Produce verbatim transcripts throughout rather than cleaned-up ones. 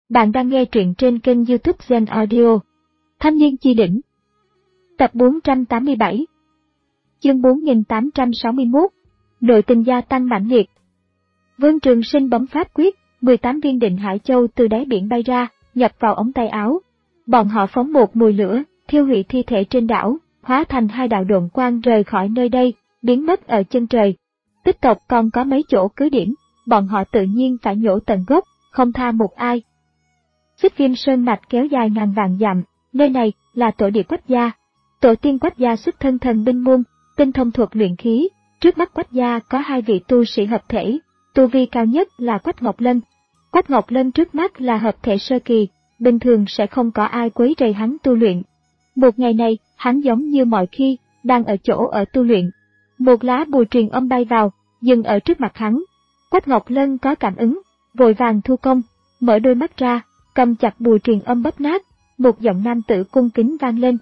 Bạn đang nghe truyện trên kênh YouTube Zen Audio. Thanh niên chi đỉnh. Tập bốn trăm tám mươi bảy. Chương bốn nghìn tám trăm sáu mươi mốt. Nội tình gia tăng mãnh liệt. Vương Trường Sinh bấm pháp quyết, mười tám viên định hải châu từ đáy biển bay ra, nhập vào ống tay áo. Bọn họ phóng một mùi lửa, thiêu hủy thi thể trên đảo, hóa thành hai đạo độn quang rời khỏi nơi đây, biến mất ở chân trời. Tích tộc còn có mấy chỗ cứ điểm, bọn họ tự nhiên phải nhổ tận gốc, không tha một ai. Xích Viêm Sơn mạch kéo dài ngàn vạn dặm, nơi này là tổ địa Quách gia. Tổ tiên Quách gia xuất thân thần binh môn, tinh thông thuật luyện khí. Trước mắt Quách gia có hai vị tu sĩ hợp thể, tu vi cao nhất là Quách Ngọc Lân. Quách Ngọc Lân trước mắt là hợp thể sơ kỳ, bình thường sẽ không có ai quấy rầy hắn tu luyện. Một ngày này, hắn giống như mọi khi, đang ở chỗ ở tu luyện. Một lá bùa truyền âm bay vào, dừng ở trước mặt hắn. Quách Ngọc Lân có cảm ứng, vội vàng thu công, mở đôi mắt ra, cầm chặt bùa truyền âm bóp nát, một giọng nam tử cung kính vang lên.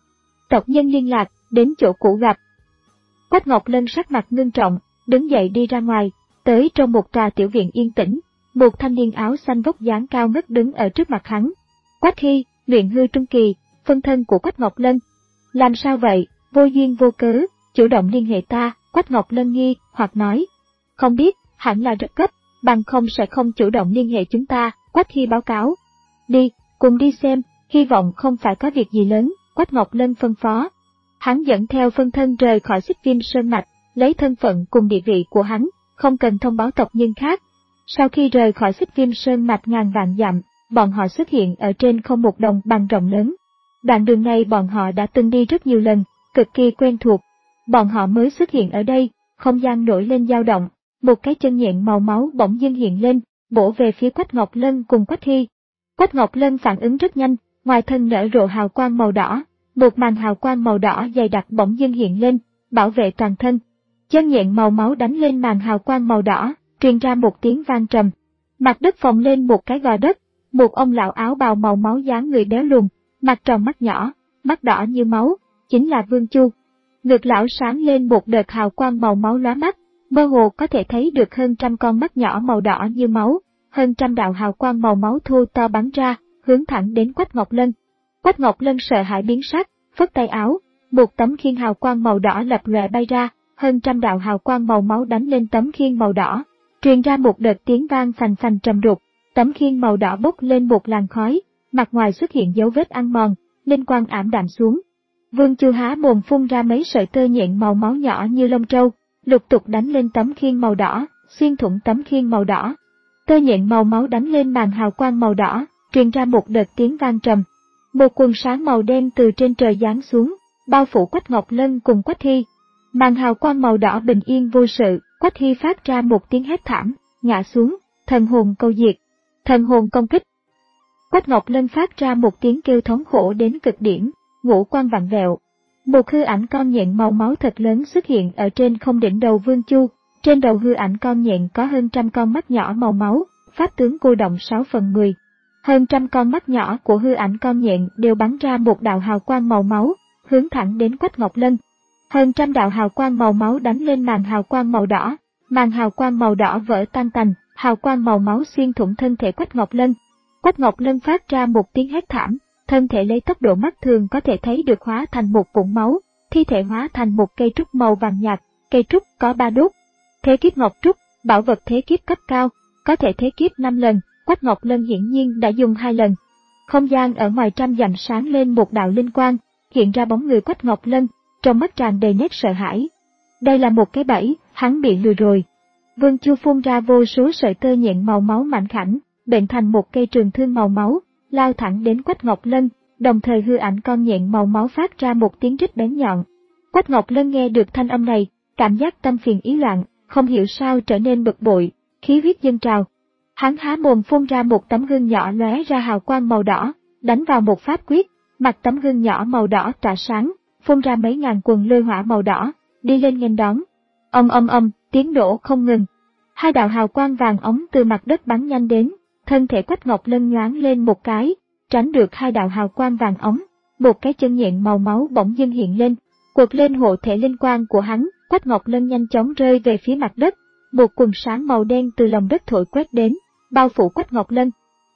Tộc nhân liên lạc, đến chỗ cũ gặp. Quách Ngọc Lân sắc mặt ngưng trọng, đứng dậy đi ra ngoài, tới trong một trà tiểu viện yên tĩnh, một thanh niên áo xanh vóc dáng cao ngất đứng ở trước mặt hắn. Quách Hy, luyện hư trung kỳ, phân thân của Quách Ngọc Lân. Làm sao vậy, vô duyên vô cớ, chủ động liên hệ ta, Quách Ngọc Lân nghi, hoặc nói. Không biết, hẳn là rất cấp, bằng không sẽ không chủ động liên hệ chúng ta, Quách Hy báo cáo. Đi, cùng đi xem, hy vọng không phải có việc gì lớn, Quách Ngọc Lân phân phó. Hắn dẫn theo phân thân rời khỏi Xích Viêm Sơn mạch, lấy thân phận cùng địa vị của hắn, không cần thông báo tộc nhân khác. Sau khi rời khỏi Xích Viêm Sơn mạch ngàn vạn dặm, bọn họ xuất hiện ở trên không một đồng bằng rộng lớn. Đoạn đường này bọn họ đã từng đi rất nhiều lần, cực kỳ quen thuộc. Bọn họ mới xuất hiện ở đây, không gian nổi lên dao động, một cái chân nhện màu máu bỗng dưng hiện lên, bổ về phía Quách Ngọc Lân cùng Quách Hy. Quách Ngọc Lân phản ứng rất nhanh, ngoài thân nở rộ hào quang màu đỏ, một màn hào quang màu đỏ dày đặc bỗng dưng hiện lên, bảo vệ toàn thân. Chân nhện màu máu đánh lên màn hào quang màu đỏ, truyền ra một tiếng vang trầm. Mặt đất phồng lên một cái gò đất, một ông lão áo bào màu máu dáng người béo lùn, mặt tròn mắt nhỏ, mắt đỏ như máu, chính là Vương Chu. Ngực lão sáng lên một đợt hào quang màu máu lóa mắt, mơ hồ có thể thấy được hơn trăm con mắt nhỏ màu đỏ như máu, hơn trăm đạo hào quang màu máu thô to bắn ra, hướng thẳng đến Quách Ngọc Lân. Quách Ngọc Lân sợ hãi biến sắc, phất tay áo, một tấm khiên hào quang màu đỏ lập lòe bay ra, hơn trăm đạo hào quang màu máu đánh lên tấm khiên màu đỏ, truyền ra một đợt tiếng vang phành phành trầm đục, tấm khiên màu đỏ bốc lên một làn khói, mặt ngoài xuất hiện dấu vết ăn mòn, linh quang ảm đạm xuống. Vương Chu há mồm phun ra mấy sợi tơ nhện màu máu nhỏ như lông trâu, lục tục đánh lên tấm khiên màu đỏ, xuyên thủng tấm khiên màu đỏ. Tơ nhện màu máu đánh lên màn hào quang màu đỏ, truyền ra một đợt tiếng vang trầm. Một quần sáng màu đen từ trên trời giáng xuống, bao phủ Quách Ngọc Lân cùng Quách Hy. Màn hào quang màu đỏ bình yên vô sự, Quách Hy phát ra một tiếng hét thảm, ngã xuống, thần hồn câu diệt, thần hồn công kích. Quách Ngọc Lân phát ra một tiếng kêu thống khổ đến cực điểm, ngũ quan vặn vẹo. Một hư ảnh con nhện màu máu thật lớn xuất hiện ở trên không đỉnh đầu Vương Chu, trên đầu hư ảnh con nhện có hơn trăm con mắt nhỏ màu máu, pháp tướng cô động sáu phần mười. Hơn trăm con mắt nhỏ của hư ảnh con nhện đều bắn ra một đạo hào quang màu máu, hướng thẳng đến Quách Ngọc Lân. Hơn trăm đạo hào quang màu máu đánh lên màn hào quang màu đỏ, màn hào quang màu đỏ vỡ tan tành, hào quang màu máu xuyên thủng thân thể Quách Ngọc Lân. Quách Ngọc Lân phát ra một tiếng hét thảm, thân thể lấy tốc độ mắt thường có thể thấy được hóa thành một vũng máu, thi thể hóa thành một cây trúc màu vàng nhạt, cây trúc có ba đốt. Thế kiếp ngọc trúc, bảo vật thế kiếp cấp cao, có thể thế kiếp năm lần, Quách Ngọc Lân hiển nhiên đã dùng hai lần. Không gian ở ngoài trăm dặm sáng lên một đạo linh quang, hiện ra bóng người Quách Ngọc Lân, trong mắt tràn đầy nét sợ hãi. Đây là một cái bẫy, hắn bị lừa rồi. Vương Chu phun ra vô số sợi tơ nhện màu máu mảnh khảnh, bệnh thành một cây trường thương màu máu, lao thẳng đến Quách Ngọc Lân, đồng thời hư ảnh con nhện màu máu phát ra một tiếng rít bén nhọn. Quách Ngọc Lân nghe được thanh âm này, cảm giác tâm phiền ý loạn, không hiểu sao trở nên bực bội, khí huyết dâng trào. Hắn há mồm phun ra một tấm gương nhỏ lóe ra hào quang màu đỏ, đánh vào một pháp quyết, mặt tấm gương nhỏ màu đỏ tỏa sáng, phun ra mấy ngàn quần lôi hỏa màu đỏ, đi lên nghênh đón. Ầm ầm ầm, tiếng nổ không ngừng. Hai đạo hào quang vàng ống từ mặt đất bắn nhanh đến, thân thể Quách Ngọc Lân nhoáng lên một cái, tránh được hai đạo hào quang vàng ống, một cái chân nhện màu máu bỗng dưng hiện lên, quật lên hộ thể linh quang của hắn, Quách Ngọc Lân nhanh chóng rơi về phía mặt đất, một quần sáng màu đen từ lòng đất thổi quét đến, bao phủ Quách Ngọc Lân.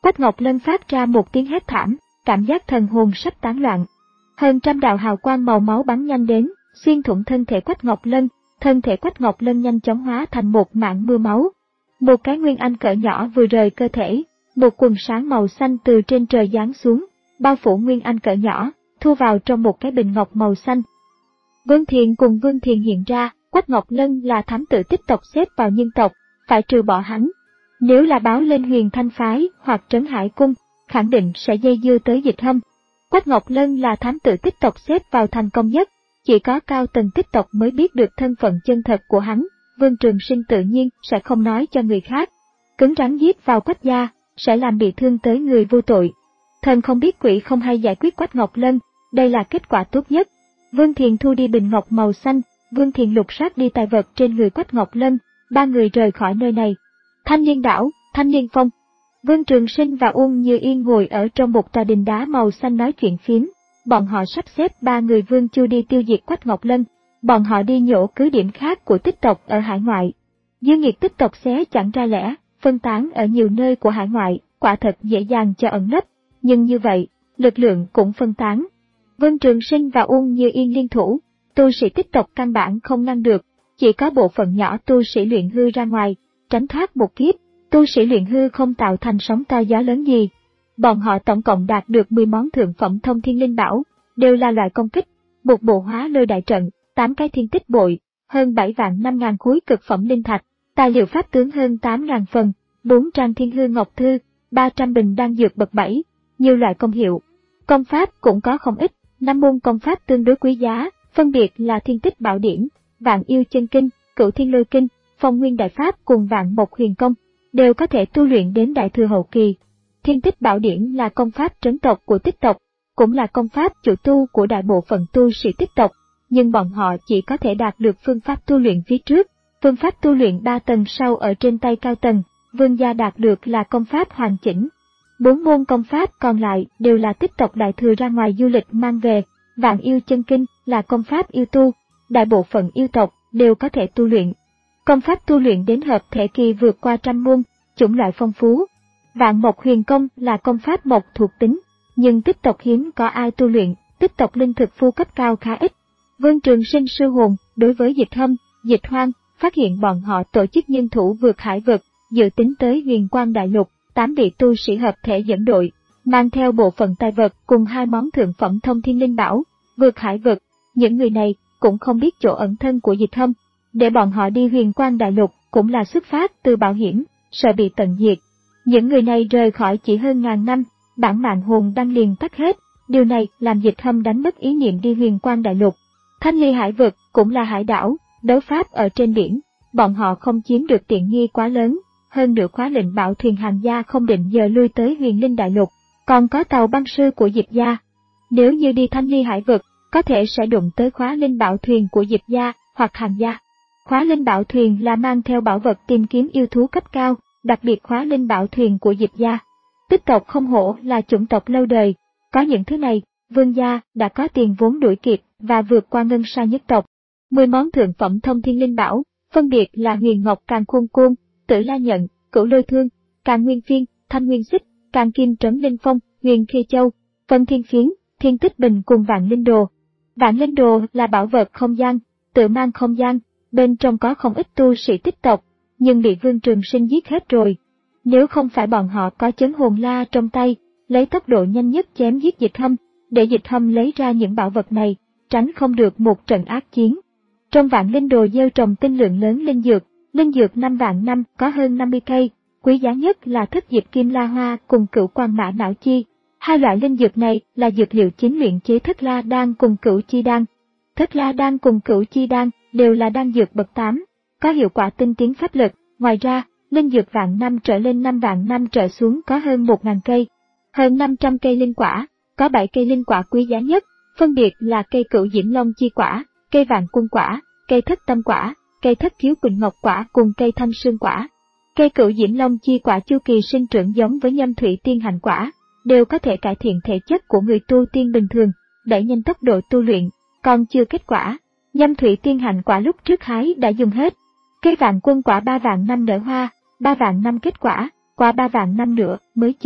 Quách Ngọc Lân phát ra một tiếng hét thảm, cảm giác thần hồn sắp tán loạn. Hơn trăm đạo hào quang màu máu bắn nhanh đến, xuyên thủng thân thể Quách Ngọc Lân, thân thể Quách Ngọc Lân nhanh chóng hóa thành một mảng mưa máu. Một cái nguyên anh cỡ nhỏ vừa rời cơ thể, một quần sáng màu xanh từ trên trời giáng xuống, bao phủ nguyên anh cỡ nhỏ, thu vào trong một cái bình ngọc màu xanh. Vương Thiền cùng Vương Thiền hiện ra, Quách Ngọc Lân là thám tử Tích tộc xếp vào nhân tộc, phải trừ bỏ hắn. Nếu là báo lên Huyền Thanh Phái hoặc Trấn Hải Cung, khẳng định sẽ dây dưa tới Dịch Hâm. Quách Ngọc Lân là thám tử Tích tộc xếp vào thành công nhất, chỉ có cao tầng Tích tộc mới biết được thân phận chân thật của hắn, Vương Trường Sinh tự nhiên sẽ không nói cho người khác. Cứng rắn giết vào Quách gia, sẽ làm bị thương tới người vô tội. Thần không biết quỷ không hay giải quyết Quách Ngọc Lân, đây là kết quả tốt nhất. Vương Thiền thu đi bình ngọc màu xanh, Vương Thiền lục soát đi tài vật trên người Quách Ngọc Lân, ba người rời khỏi nơi này. Thanh Liên Đảo, Thanh Liên Phong. Vương Trường Sinh và Uông Như Yên ngồi ở trong một tòa đình đá màu xanh nói chuyện phiếm. Bọn họ sắp xếp ba người Vương Chu đi tiêu diệt Quách Ngọc Lân. Bọn họ đi nhổ cứ điểm khác của Tích tộc ở hải ngoại. Dương nghiệt Tích tộc xé chẳng ra lẽ, phân tán ở nhiều nơi của hải ngoại, quả thật dễ dàng cho ẩn nấp. Nhưng như vậy, lực lượng cũng phân tán. Vương Trường Sinh và Uông Như Yên liên thủ, tu sĩ Tích tộc căn bản không ngăn được, chỉ có bộ phận nhỏ tu sĩ luyện hư ra ngoài, tránh thoát một kiếp. Tu sĩ luyện hư không tạo thành sóng to gió lớn gì. Bọn họ tổng cộng đạt được mười món thượng phẩm thông thiên linh bảo, đều là loại công kích, một bộ hóa lôi đại trận, tám cái thiên tích bội, hơn bảy vạn năm ngàn khối cực phẩm linh thạch, tài liệu pháp tướng hơn tám ngàn phần, bốn trang thiên hư ngọc thư, ba trăm bình đan dược bậc bảy, nhiều loại công hiệu. Công pháp cũng có không ít, năm môn công pháp tương đối quý giá, phân biệt là Thiên Tích Bảo Điển, Vạn Yêu Chân Kinh, Cửu Thiên Lôi Kinh, Phong Nguyên Đại Pháp cùng Vạn Mộc Huyền Công, đều có thể tu luyện đến đại thừa hậu kỳ. Thiên Tích Bảo Điển là công pháp trấn tộc của Tích tộc, cũng là công pháp chủ tu của đại bộ phận tu sĩ Tích tộc, nhưng bọn họ chỉ có thể đạt được phương pháp tu luyện phía trước, phương pháp tu luyện ba tầng sau ở trên tay cao tầng, Vương gia đạt được là công pháp hoàn chỉnh. Bốn môn công pháp còn lại đều là Tích tộc đại thừa ra ngoài du lịch mang về. Vạn Yêu Chân Kinh là công pháp yêu tu, đại bộ phận yêu tộc đều có thể tu luyện. Công pháp tu luyện đến hợp thể kỳ vượt qua trăm môn, chủng loại phong phú. Vạn Mộc Huyền Công là công pháp mộc thuộc tính, nhưng Tích tộc hiếm có ai tu luyện, Tích tộc linh thực phu cấp cao khá ít. Vương Trường Sinh sư hồn đối với Dịch Hâm, Dịch Hoang, phát hiện bọn họ tổ chức nhân thủ vượt hải vực, dự tính tới Huyền Quang Đại Lục, tám vị tu sĩ hợp thể dẫn đội, mang theo bộ phận tài vật cùng hai món thượng phẩm thông thiên linh bảo, vượt hải vực. Những người này cũng không biết chỗ ẩn thân của Dịch Hâm, để bọn họ đi Huyền Quang Đại Lục cũng là xuất phát từ bảo hiểm, sợ bị tận diệt. Những người này rời khỏi chỉ hơn ngàn năm, bản mạng hồn đang liền tắt hết, điều này làm Dịch Hâm đánh mất ý niệm đi Huyền Quang Đại Lục. Thanh Ly hải vực cũng là hải đảo, đấu pháp ở trên biển, bọn họ không chiếm được tiện nghi quá lớn, hơn nữa khóa lệnh bảo thuyền hàng gia không định giờ lui tới Huyền Linh Đại Lục, còn có tàu băng sư của Diệp gia. Nếu như đi Thanh Ly hải vực, có thể sẽ đụng tới khóa linh bảo thuyền của Diệp gia hoặc hàng gia. Khóa linh bảo thuyền là mang theo bảo vật tìm kiếm yêu thú cấp cao, đặc biệt khóa linh bảo thuyền của Diệp gia. Tích tộc không hổ là chủng tộc lâu đời, có những thứ này, Vương gia đã có tiền vốn đuổi kịp và vượt qua ngân sa nhất tộc. Mười món thượng phẩm thông thiên linh bảo, phân biệt là Huyền Ngọc Càn Khôn Côn, Tử La Nhận, Cửu Lôi Thương, Càn Nguyên Phiên, Thanh Nguyên Xích, Càn Kim Trấn Linh Phong, Huyền Khê Châu, Vân Thiên Phiến, Thiên Tích Bình cùng Vạn Linh Đồ. Vạn Linh Đồ là bảo vật không gian, tự mang không gian, bên trong có không ít tu sĩ Tích tộc, nhưng bị Vương Trường Sinh giết hết rồi. Nếu không phải bọn họ có chấn hồn la trong tay, lấy tốc độ nhanh nhất chém giết Dịch Hâm, để Dịch Hâm lấy ra những bảo vật này, tránh không được một trận ác chiến. Trong Vạn Linh Đồ gieo trồng tinh lượng lớn linh dược, linh dược năm vạn năm có hơn năm mươi cây, quý giá nhất là Thất Diệp Kim La Hoa cùng Cửu Quang Mã Não Chi. Hai loại linh dược này là dược liệu chính luyện chế Thất La Đan cùng Cửu Chi Đan. Thất La Đan cùng Cửu Chi Đan đều là đan dược bậc tám, có hiệu quả tinh tiến pháp lực. Ngoài ra, linh dược vạn năm trở lên năm vạn năm trở xuống có hơn một nghìn cây, hơn năm trăm cây linh quả, có bảy cây linh quả quý giá nhất, phân biệt là cây Cửu Diễm Long Chi Quả, cây Vạn Quân Quả, cây Thất Tâm Quả, cây Thất Khiếu Quỳnh Ngọc Quả cùng cây Thanh Sương Quả. Cây Cửu Diễm Long Chi Quả chu kỳ sinh trưởng giống với Nhâm Thủy Tiên Hành Quả, đều có thể cải thiện thể chất của người tu tiên bình thường, đẩy nhanh tốc độ tu luyện, còn chưa kết quả. Nhâm Thủy Tiên Hành Quả lúc trước hái đã dùng hết. Cây Vạn Quân Quả ba vạn năm nở hoa, ba vạn năm kết quả, qua ba vạn năm nữa mới chín,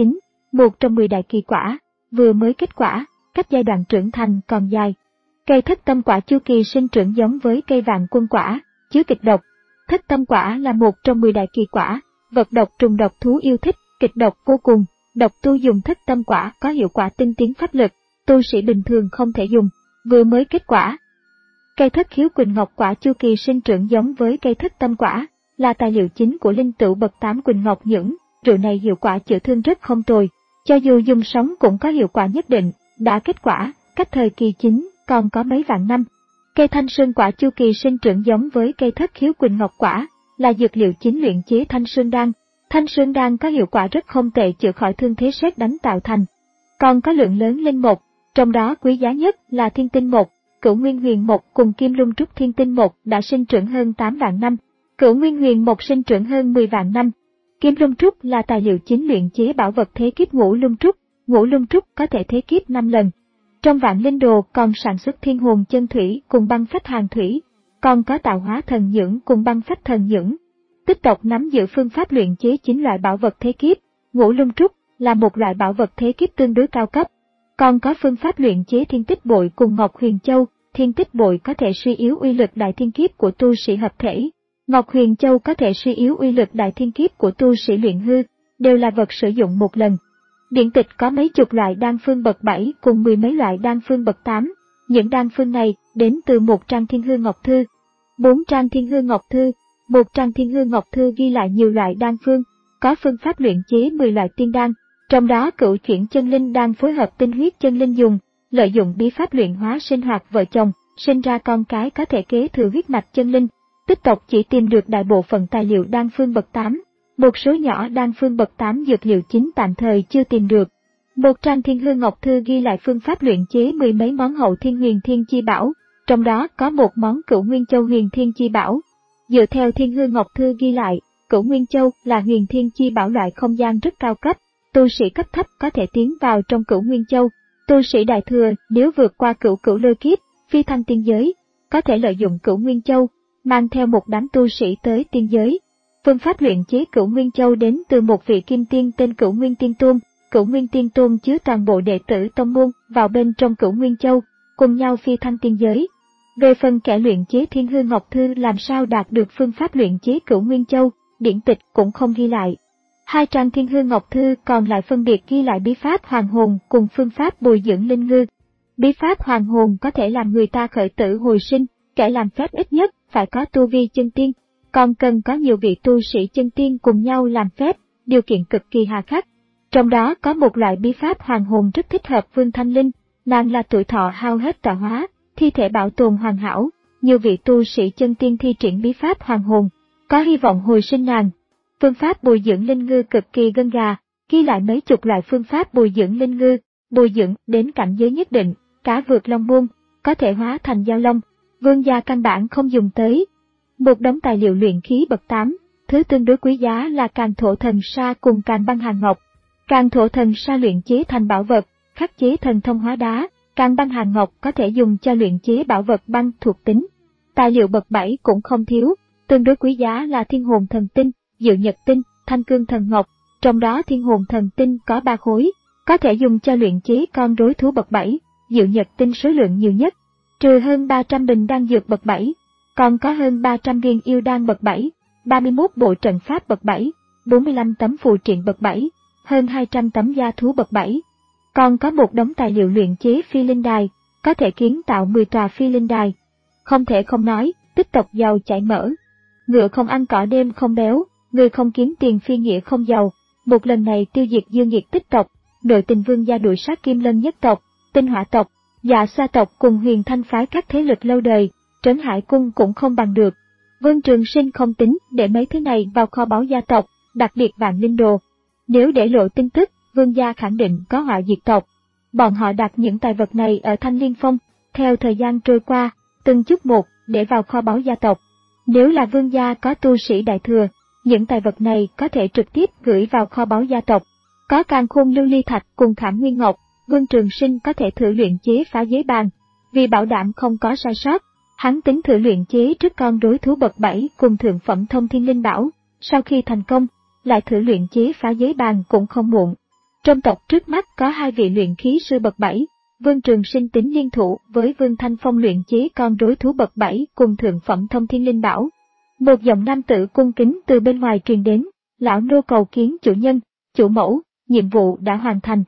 một trong mười đại kỳ quả, vừa mới kết quả, cách giai đoạn trưởng thành còn dài. Cây thất tâm quả chu kỳ sinh trưởng giống với cây vạn quân quả, chứa kịch độc. Thất tâm quả là một trong mười đại kỳ quả, vật độc trùng độc thú yêu thích, kịch độc vô cùng. Độc tu dùng thất tâm quả có hiệu quả tinh tiến pháp lực, tu sĩ bình thường không thể dùng, vừa mới kết quả. Cây thất khiếu quỳnh ngọc quả chu kỳ sinh trưởng giống với cây thất tâm quả, là tài liệu chính của linh tửu bậc tám quỳnh ngọc nhưỡng, rượu này hiệu quả chữa thương rất không tồi, cho dù dùng sống cũng có hiệu quả nhất định, đã kết quả, cách thời kỳ chín, còn có mấy vạn năm. Cây thanh sơn quả chu kỳ sinh trưởng giống với cây thất khiếu quỳnh ngọc quả, là dược liệu chính luyện chế thanh sơn đan. Thanh sơn đan có hiệu quả rất không tệ chữa khỏi thương thế sét đánh tạo thành. Còn có lượng lớn linh mục, trong đó quý giá nhất là thiên tinh mục, cửu nguyên huyền mục cùng kim lung trúc thiên tinh mục đã sinh trưởng hơn tám vạn năm, cửu nguyên huyền mục sinh trưởng hơn mười vạn năm. Kim lung trúc là tài liệu chính luyện chế bảo vật thế kiếp ngũ lung trúc, ngũ lung trúc có thể thế kiếp năm lần. Trong vạn linh đồ còn sản xuất thiên hồn chân thủy cùng băng phách hàng thủy, còn có tạo hóa thần nhưỡng cùng băng phách thần nhưỡng. Tích tộc nắm giữ phương pháp luyện chế chín loại bảo vật thế kiếp, ngũ lung trúc là một loại bảo vật thế kiếp tương đối cao cấp. Còn có phương pháp luyện chế thiên tích bội cùng ngọc huyền châu, thiên tích bội có thể suy yếu uy lực đại thiên kiếp của tu sĩ hợp thể, ngọc huyền châu có thể suy yếu uy lực đại thiên kiếp của tu sĩ luyện hư, đều là vật sử dụng một lần. Điển tịch có mấy chục loại đan phương bậc bảy cùng mười mấy loại đan phương bậc tám, những đan phương này đến từ một trang thiên hư ngọc thư, bốn trang thiên hư ngọc thư. Một trang thiên hư ngọc thư ghi lại nhiều loại đan phương, có phương pháp luyện chế mười loại tiên đan, trong đó cửu chuyển chân linh đan phối hợp tinh huyết chân linh dùng, lợi dụng bí pháp luyện hóa sinh hoạt vợ chồng, sinh ra con cái có thể kế thừa huyết mạch chân linh. Tích tộc chỉ tìm được đại bộ phận tài liệu đan phương bậc tám, một số nhỏ đan phương bậc tám dược liệu chính tạm thời chưa tìm được. Một trang thiên hư ngọc thư ghi lại phương pháp luyện chế mười mấy món hậu thiên huyền thiên chi bảo, trong đó có một món cửu nguyên châu huyền thiên chi bảo. Dựa theo Thiên Hư Ngọc Thư ghi lại, Cửu Nguyên Châu là huyền thiên chi bảo loại không gian rất cao cấp, tu sĩ cấp thấp có thể tiến vào trong Cửu Nguyên Châu, tu sĩ đại thừa nếu vượt qua cửu cửu lôi kiếp, phi thăng tiên giới, có thể lợi dụng Cửu Nguyên Châu, mang theo một đám tu sĩ tới tiên giới. Phương pháp luyện chế Cửu Nguyên Châu đến từ một vị kim tiên tên Cửu Nguyên Tiên Tôn, Cửu Nguyên Tiên Tôn chứa toàn bộ đệ tử tông môn vào bên trong Cửu Nguyên Châu, cùng nhau phi thăng tiên giới. Về phần kẻ luyện chế Thiên Hư Ngọc Thư làm sao đạt được phương pháp luyện chế Cửu Nguyên Châu, điển tịch cũng không ghi lại. Hai trang Thiên Hư Ngọc Thư còn lại phân biệt ghi lại bí pháp hoàng hồn cùng phương pháp bồi dưỡng linh ngư. Bí pháp hoàng hồn có thể làm người ta khởi tử hồi sinh, kẻ làm phép ít nhất phải có tu vi chân tiên, còn cần có nhiều vị tu sĩ chân tiên cùng nhau làm phép, điều kiện cực kỳ hà khắc. Trong đó có một loại bí pháp hoàng hồn rất thích hợp Vương Thanh Linh, nàng là tuổi thọ hao hết tạo hóa, thi thể bảo tồn hoàn hảo, nhiều vị tu sĩ chân tiên thi triển bí pháp hoàng hồn, có hy vọng hồi sinh nàng. Phương pháp bồi dưỡng linh ngư cực kỳ gân gà, ghi lại mấy chục loại phương pháp bồi dưỡng linh ngư, bồi dưỡng đến cảnh giới nhất định, cá vượt long môn, có thể hóa thành giao long, vương gia căn bản không dùng tới. Một đống tài liệu luyện khí bậc tám, thứ tương đối quý giá là Càn Thổ Thần Sa cùng Càn Băng Hàn Ngọc. Càn Thổ Thần Sa luyện chế thành bảo vật, khắc chế thần thông hóa đá, Càn Băng Hàn Ngọc có thể dùng cho luyện chế bảo vật băng thuộc tính. Tài liệu bậc bảy cũng không thiếu, tương đối quý giá là Thiên Hồn Thần Tinh, Diệu Nhật Tinh, Thanh Cương Thần Ngọc, trong đó Thiên Hồn Thần Tinh có ba khối, có thể dùng cho luyện chế con rối thú bậc bảy, Diệu Nhật Tinh số lượng nhiều nhất, trừ hơn ba trăm bình đan dược bậc bảy, còn có hơn ba trăm viên yêu đan bậc bảy, ba mươi mốt bộ trận pháp bậc bảy, bốn mươi lăm tấm phù triện bậc bảy, hơn hai trăm tấm gia thú bậc bảy. Còn có một đống tài liệu luyện chế phi linh đài, có thể kiến tạo mười tòa phi linh đài. Không thể không nói, tích tộc giàu chảy mỡ. Ngựa không ăn cỏ đêm không béo, người không kiếm tiền phi nghĩa không giàu. Một lần này tiêu diệt dương nhiệt tích tộc, nội tình vương gia đuổi sát Kim Lân nhất tộc, Tinh Hỏa tộc, Dạ Xoa tộc cùng Huyền Thanh phái các thế lực lâu đời, Trấn Hải cung cũng không bằng được. Vương Trường Sinh không tính để mấy thứ này vào kho báu gia tộc, đặc biệt Vạn Linh Đồ. Nếu để lộ tin tức, vương gia khẳng định có họa diệt tộc. Bọn họ đặt những tài vật này ở Thanh Liên Phong, theo thời gian trôi qua, từng chút một để vào kho báu gia tộc. Nếu là vương gia có tu sĩ đại thừa, những tài vật này có thể trực tiếp gửi vào kho báu gia tộc. Có Càn Khôn Lưu Ly Thạch cùng Khảm Nguyên Ngọc, Vương Trường Sinh có thể thử luyện chế phá giới bàn. Vì bảo đảm không có sai sót, hắn tính thử luyện chế trước con rối thú bậc bảy cùng thượng phẩm thông thiên linh bảo. Sau khi thành công, lại thử luyện chế phá giới bàn cũng không muộn. Trong tộc trước mắt có hai vị luyện khí sư bậc bảy, Vương Trường Sinh tính liên thủ với Vương Thanh Phong luyện chế con rối thú bậc bảy cùng thượng phẩm thông thiên linh bảo. Một giọng nam tử cung kính từ bên ngoài truyền đến, lão nô cầu kiến chủ nhân, chủ mẫu, nhiệm vụ đã hoàn thành.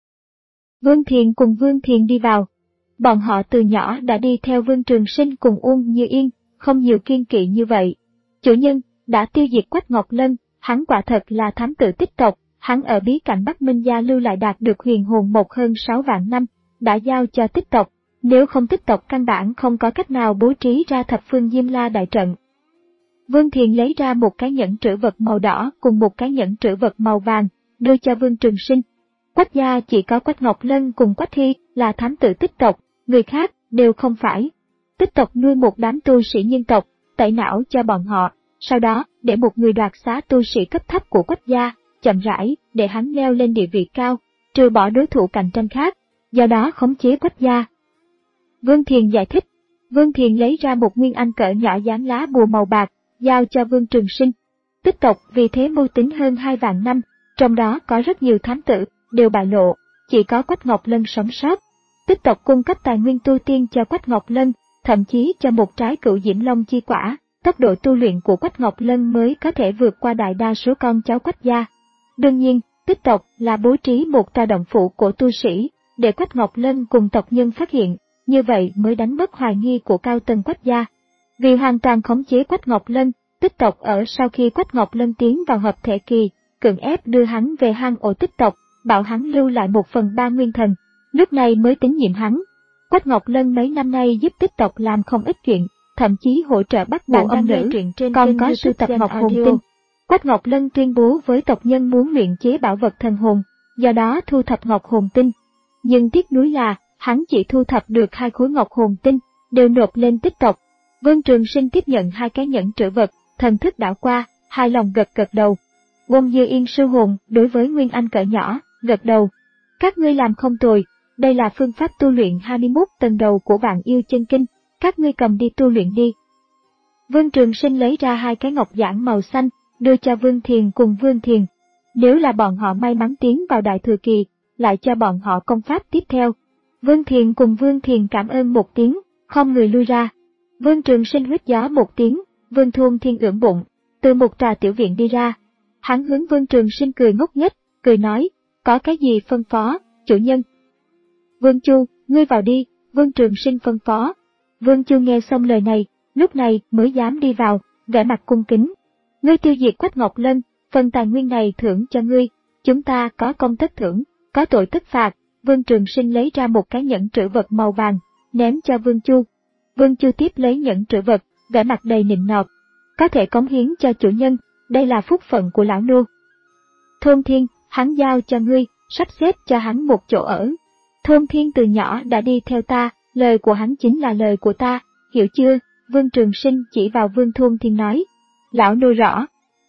Vương Thiền cùng Vương Thiền đi vào. Bọn họ từ nhỏ đã đi theo Vương Trường Sinh cùng Uông Như Yên, không nhiều kiên kỵ như vậy. Chủ nhân, đã tiêu diệt Quách Ngọc Lân, hắn quả thật là thám tử tích tộc, hắn ở bí cảnh Bắc Minh Gia lưu lại đạt được huyền hồn một hơn sáu vạn năm, đã giao cho tích tộc, nếu không tích tộc căn bản không có cách nào bố trí ra thập phương Diêm La đại trận. Vương Thiền lấy ra một cái nhẫn trữ vật màu đỏ cùng một cái nhẫn trữ vật màu vàng, đưa cho Vương Trường Sinh. Quách gia chỉ có Quách Ngọc Lân cùng Quách Hy là thám tử tích tộc, người khác đều không phải. Tích tộc nuôi một đám tu sĩ nhân tộc, tẩy não cho bọn họ, sau đó để một người đoạt xá tu sĩ cấp thấp của Quách gia, chậm rãi để hắn leo lên địa vị cao, trừ bỏ đối thủ cạnh tranh khác, do đó khống chế Quách gia. Vương Thiền giải thích. Vương Thiền lấy ra một nguyên anh cỡ nhỏ dán lá bùa màu bạc, giao cho Vương Trường Sinh. Tích tộc vì thế mưu tính hơn hai vạn năm, trong đó có rất nhiều thám tử, đều bại lộ, chỉ có Quách Ngọc Lân sống sót. Tích tộc cung cấp tài nguyên tu tiên cho Quách Ngọc Lân, thậm chí cho một trái cửu diễm long chi quả, tốc độ tu luyện của Quách Ngọc Lân mới có thể vượt qua đại đa số con cháu Quách gia. Đương nhiên, tích tộc là bố trí một tòa động phủ của tu sĩ, để Quách Ngọc Lân cùng tộc nhân phát hiện, như vậy mới đánh mất hoài nghi của cao tầng Quách gia. Vì hoàn toàn khống chế Quách Ngọc Lân, tích tộc ở sau khi Quách Ngọc Lân tiến vào hợp thể kỳ, cưỡng ép đưa hắn về hang ổ tích tộc, bảo hắn lưu lại một phần ba nguyên thần, lúc này mới tín nhiệm hắn. Quách Ngọc Lân mấy năm nay giúp tích tộc làm không ít chuyện, thậm chí hỗ trợ bắt bộ âm nữ, còn có sưu tập Ngọc Hồn Tinh. Quách Ngọc Lân tuyên bố với tộc nhân muốn luyện chế bảo vật thần hồn, do đó thu thập Ngọc Hồn Tinh. Nhưng tiếc nuối là, hắn chỉ thu thập được hai khối Ngọc Hồn Tinh, đều nộp lên tích tộc. Vương Trường Sinh tiếp nhận hai cái nhẫn trữ vật, thần thức đảo qua, hài lòng gật gật đầu. Uông Như Yên sư hồn đối với Nguyên Anh cỡ nhỏ, gật đầu. Các ngươi làm không tồi, đây là phương pháp tu luyện hai mươi mốt tầng đầu của Vạn Yêu Chân Kinh, các ngươi cầm đi tu luyện đi. Vương Trường Sinh lấy ra hai cái ngọc giản màu xanh, đưa cho Vương Thiền cùng Vương Thiền. Nếu là bọn họ may mắn tiến vào đại thừa kỳ, lại cho bọn họ công pháp tiếp theo. Vương Thiền cùng Vương Thiền cảm ơn một tiếng, không người lui ra. Vương Trường Sinh huýt gió một tiếng, Vương Thôn Thiên ưỡn bụng, từ một trà tiểu viện đi ra. Hắn hướng Vương Trường Sinh cười ngốc nghếch, cười nói, có cái gì phân phó, chủ nhân? Vương Chu, ngươi vào đi, Vương Trường Sinh phân phó. Vương Chu nghe xong lời này, lúc này mới dám đi vào, vẻ mặt cung kính. Ngươi tiêu diệt Quách Ngọc Lân, phần tài nguyên này thưởng cho ngươi, chúng ta có công tất thưởng, có tội tất phạt. Vương Trường Sinh lấy ra một cái nhẫn trữ vật màu vàng, ném cho Vương Chu. Vương Chu tiếp lấy nhẫn trữ vật, vẻ mặt đầy nịnh nọt. Có thể cống hiến cho chủ nhân, đây là phúc phận của lão nô. Thôn Thiên, hắn giao cho ngươi, sắp xếp cho hắn một chỗ ở. Thôn Thiên từ nhỏ đã đi theo ta, lời của hắn chính là lời của ta, hiểu chưa? Vương Trường Sinh chỉ vào Vương Thôn Thiên nói. Lão nô rõ.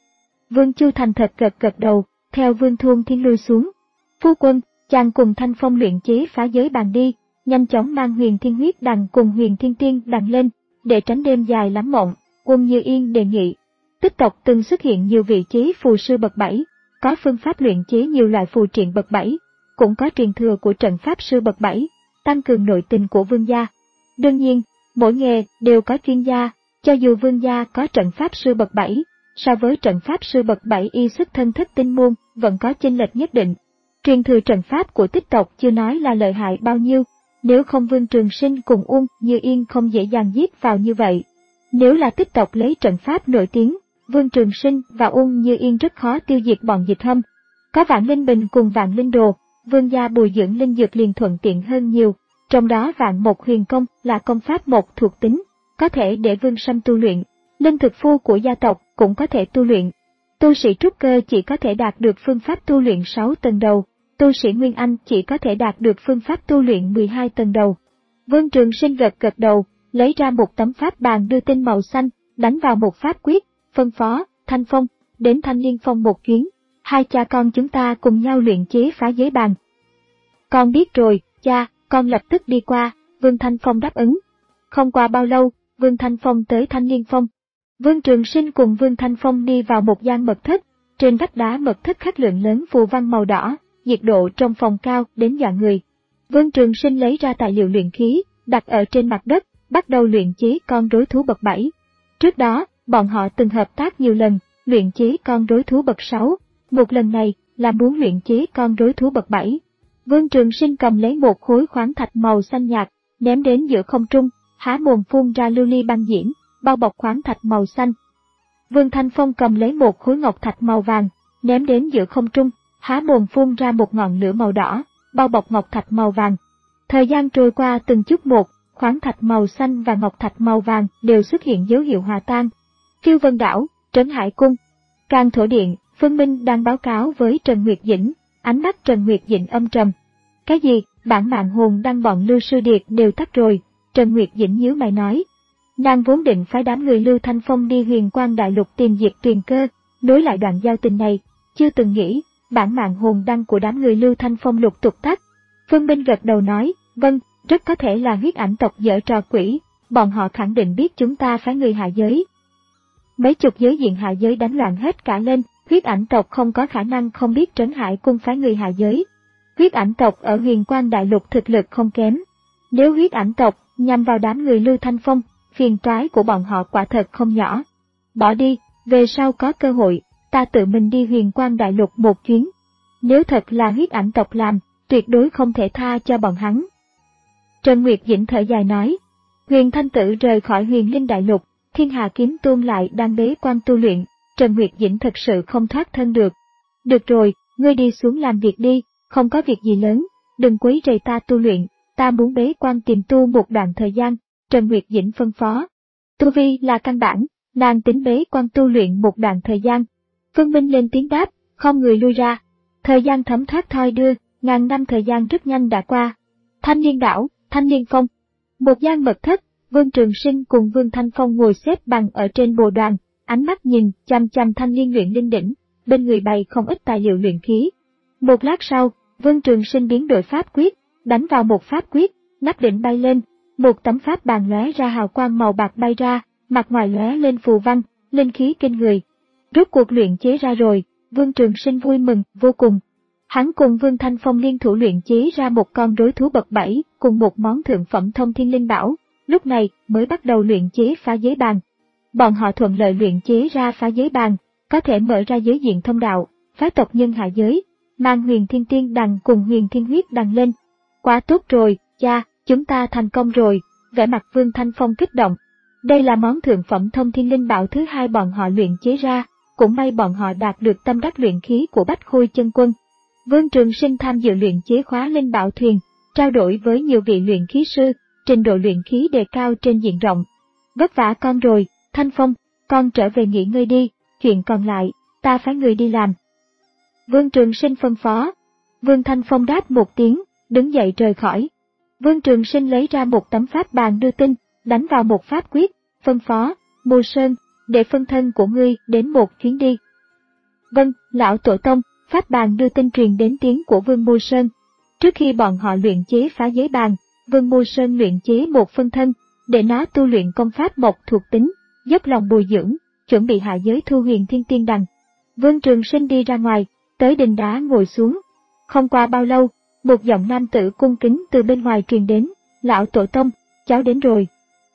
Vương Chu thành thật gật gật đầu, theo Vương Thôn Thiên lui xuống. Phu quân, chàng cùng Thanh Phong luyện chế phá giới bàn đi, nhanh chóng mang Huyền Thiên huyết đằng cùng Huyền Thiên tiên đằng lên, để tránh đêm dài lắm mộng. Uông Như Yên đề nghị. Tích tộc từng xuất hiện nhiều vị chế phù sư bậc bảy, có phương pháp luyện chế nhiều loại phù triện bậc bảy, cũng có truyền thừa của trận pháp sư bậc bảy, tăng cường nội tình của vương gia. Đương nhiên, mỗi nghề đều có chuyên gia, cho dù vương gia có trận pháp sư bậc bảy, so với trận pháp sư bậc bảy y xuất thân thất tinh môn, vẫn có chênh lệch nhất định. Truyền thừa trận pháp của tích tộc chưa nói là lợi hại bao nhiêu, nếu không Vương Trường Sinh cùng Uông Như Yên không dễ dàng giết vào như vậy. Nếu là tích tộc lấy trận pháp nổi tiếng, Vương Trường Sinh và Uông Như Yên rất khó tiêu diệt bọn dịch hâm. Có Vạn Linh Bình cùng Vạn Linh Đồ, vương gia bồi dưỡng linh dược liền thuận tiện hơn nhiều, trong đó Vạn Mộc Huyền Công là công pháp một thuộc tính, có thể để Vương Sâm tu luyện, linh thực phu của gia tộc cũng có thể tu luyện. Tu sĩ trúc cơ chỉ có thể đạt được phương pháp tu luyện sáu tầng đầu, tu sĩ Nguyên Anh chỉ có thể đạt được phương pháp tu luyện mười hai tầng đầu. Vương Trường Sinh gật gật đầu, lấy ra một tấm pháp bàn đưa tinh màu xanh, đánh vào một pháp quyết, phân phó, Thanh Phong, đến Thanh Liên Phong một chuyến, hai cha con chúng ta cùng nhau luyện chế phá giới bàn. Con biết rồi, cha, con lập tức đi qua, Vương Thanh Phong đáp ứng. Không qua bao lâu, Vương Thanh Phong tới Thanh Liên Phong. Vương Trường Sinh cùng Vương Thanh Phong đi vào một gian mật thất, trên vách đá mật thất khắc lượng lớn phù văn màu đỏ, nhiệt độ trong phòng cao đến dọa người. Vương Trường Sinh lấy ra tài liệu luyện khí, đặt ở trên mặt đất, bắt đầu luyện chế con rối thú bậc bảy. Trước đó, bọn họ từng hợp tác nhiều lần, luyện chế con rối thú bậc sáu, một lần này là muốn luyện chế con rối thú bậc bảy. Vương Trường Sinh cầm lấy một khối khoáng thạch màu xanh nhạt, ném đến giữa không trung, há mồm phun ra lưu ly băng diễm, bao bọc khoáng thạch màu xanh. Vương Thanh Phong cầm lấy một khối ngọc thạch màu vàng, ném đến giữa không trung, há mồm phun ra một ngọn lửa màu đỏ, bao bọc ngọc thạch màu vàng. Thời gian trôi qua từng chút một, khoáng thạch màu xanh và ngọc thạch màu vàng đều xuất hiện dấu hiệu hòa tan. Phiêu Vân Đảo, Trấn Hải Cung, Càng Thổ Điện, Phương Minh đang báo cáo với Trần Nguyệt Dĩnh, ánh mắt Trần Nguyệt Dĩnh âm trầm. Cái gì, bản mạng hồn đăng bọn Lưu Sư Điệt đều tắt rồi, Trần Nguyệt Dĩnh nhíu mày nói. Nàng vốn định phái đám người Lưu Thanh Phong đi Huyền Quang Đại Lục tìm diệt Tuyền Cơ, nối lại đoạn giao tình này, chưa từng nghĩ, bản mạng hồn đăng của đám người Lưu Thanh Phong lục tục tắt. Phương Minh gật đầu nói, vâng, rất có thể là huyết ảnh tộc giở trò quỷ, bọn họ khẳng định biết chúng ta phái người hạ giới. Mấy chục giới diện hạ giới đánh loạn hết cả lên, huyết ảnh tộc không có khả năng không biết Trấn Hải Cung phái người hạ giới. Huyết ảnh tộc ở Huyền Quang Đại Lục thực lực không kém. Nếu huyết ảnh tộc nhằm vào đám người Lưu Thanh Phong, phiền toái của bọn họ quả thật không nhỏ. Bỏ đi, về sau có cơ hội, ta tự mình đi Huyền Quang Đại Lục một chuyến. Nếu thật là huyết ảnh tộc làm, tuyệt đối không thể tha cho bọn hắn. Trần Nguyệt Dĩnh thở dài nói, Huyền Thanh Tử rời khỏi Huyền Linh Đại Lục, Thiên Hà Kiếm Tôn lại đang bế quan tu luyện, Trần Nguyệt Dĩnh thật sự không thoát thân được. Được rồi, ngươi đi xuống làm việc đi, không có việc gì lớn, đừng quấy rầy ta tu luyện, ta muốn bế quan tìm tu một đoạn thời gian, Trần Nguyệt Dĩnh phân phó. Tu vi là căn bản, nàng tính bế quan tu luyện một đoạn thời gian. Phương Minh lên tiếng đáp, không người lui ra. Thời gian thấm thoát thoi đưa, ngàn năm thời gian rất nhanh đã qua. Thanh Liên Đảo, Thanh Liên Phong. Một gian mật thất, Vương Trường Sinh cùng Vương Thanh Phong ngồi xếp bằng ở trên bồ đoàn, ánh mắt nhìn chằm chằm Thanh Liên luyện linh đỉnh, bên người bày không ít tài liệu luyện khí. Một lát sau, Vương Trường Sinh biến đổi pháp quyết, đánh vào một pháp quyết, nắp đỉnh bay lên, một tấm pháp bàn lóe ra hào quang màu bạc bay ra, mặt ngoài lóe lên phù văn, linh khí kinh người. Rốt cuộc luyện chế ra rồi, Vương Trường Sinh vui mừng vô cùng. Hắn cùng Vương Thanh Phong liên thủ luyện chế ra một con rối thú bậc bảy cùng một món thượng phẩm thông thiên linh bảo, lúc này mới bắt đầu luyện chế phá giới bàn. Bọn họ thuận lợi luyện chế ra phá giới bàn, có thể mở ra giới diện thông đạo, phá tộc nhân hạ giới, mang huyền thiên tiên đằng cùng huyền thiên huyết đằng lên. Quá tốt rồi, cha, chúng ta thành công rồi, vẻ mặt Vương Thanh Phong kích động. Đây là món thượng phẩm thông thiên linh bảo thứ hai bọn họ luyện chế ra, cũng may bọn họ đạt được tâm đắc luyện khí của Bách Khôi Chân Quân. Vương Trường Sinh tham dự luyện chế khóa linh bảo thuyền, trao đổi với nhiều vị luyện khí sư, trình độ luyện khí đề cao trên diện rộng. Vất vả con rồi, Thanh Phong, con trở về nghỉ ngơi đi, chuyện còn lại, ta phái người đi làm. Vương Trường Sinh phân phó. Vương Thanh Phong đáp một tiếng, đứng dậy rời khỏi. Vương Trường Sinh lấy ra một tấm pháp bàn đưa tin, đánh vào một pháp quyết, phân phó, Mù Sơn, để phân thân của ngươi đến một chuyến đi. Vâng, lão tổ tông, pháp bàn đưa tin truyền đến tiếng của Vương Mù Sơn. Trước khi bọn họ luyện chế phá giới bàn, Vương Mù Sơn luyện chế một phân thân, để nó tu luyện công pháp mộc thuộc tính, dốc lòng bồi dưỡng, chuẩn bị hạ giới thu huyền thiên tiên đằng. Vương Trường Sinh đi ra ngoài, tới đình đá ngồi xuống. Không qua bao lâu, một giọng nam tử cung kính từ bên ngoài truyền đến, lão tổ tông, cháu đến rồi.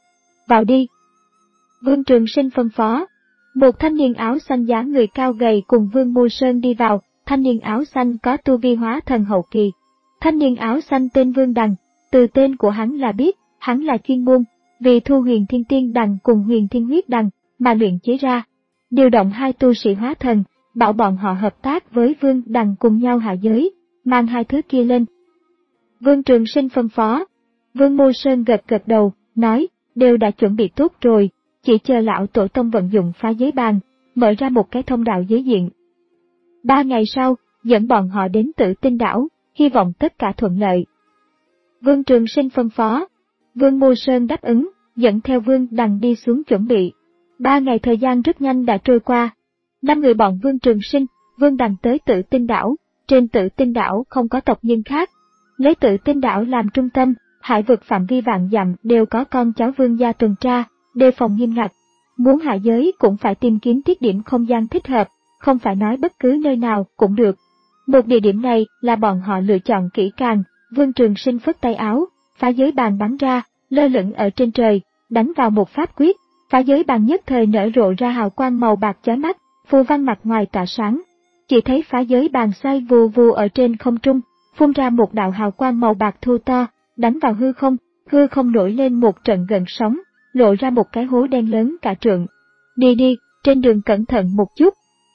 Vào đi. Vương Trường Sinh phân phó. Một thanh niên áo xanh dáng người cao gầy cùng Vương Mù Sơn đi vào, thanh niên áo xanh có tu vi hóa thần hậu kỳ. Thanh niên áo xanh tên Vương Đằng, từ tên của hắn là biết, hắn là chuyên môn, vì thu huyền thiên tiên đằng cùng huyền thiên huyết đằng, mà luyện chế ra. Điều động hai tu sĩ hóa thần, bảo bọn họ hợp tác với Vương Đằng cùng nhau hạ giới, mang hai thứ kia lên. Vương Trường Sinh phân phó. Vương Mù Sơn gật gật đầu, nói, đều đã chuẩn bị tốt rồi, chỉ chờ lão tổ tông vận dụng phá giới bàn, mở ra một cái thông đạo giới diện. Ba ngày sau, dẫn bọn họ đến Tử Tinh Đảo, hy vọng tất cả thuận lợi. Vương Trường Sinh phân phó. Vương Mù Sơn đáp ứng, dẫn theo Vương Đằng đi xuống chuẩn bị. Ba ngày thời gian rất nhanh đã trôi qua. Năm người bọn Vương Trường Sinh, Vương Đằng tới Tử Tinh Đảo. Trên Tử Tinh Đảo không có tộc nhân khác. Lấy Tử Tinh Đảo làm trung tâm, hải vực phạm vi vạn dặm đều có con cháu vương gia tuần tra, đề phòng nghiêm ngặt. Muốn hạ giới cũng phải tìm kiếm tiết điểm không gian thích hợp, không phải nói bất cứ nơi nào cũng được. Một địa điểm này là bọn họ lựa chọn kỹ càng. Vương Trường Sinh phất tay áo, phá giới bàn bắn ra, lơ lửng ở trên trời, đánh vào một pháp quyết, phá giới bàn nhất thời nở rộ ra hào quang màu bạc chói mắt, phù văn mặt ngoài tỏa sáng. Chỉ thấy phá giới bàn xoay vù vù ở trên không trung, phun ra một đạo hào quang màu bạc thô to, đánh vào hư không, hư không nổi lên một trận gợn sóng, lộ ra một cái hố đen lớn cả trượng. Đi đi, trên đường cẩn thận một chút.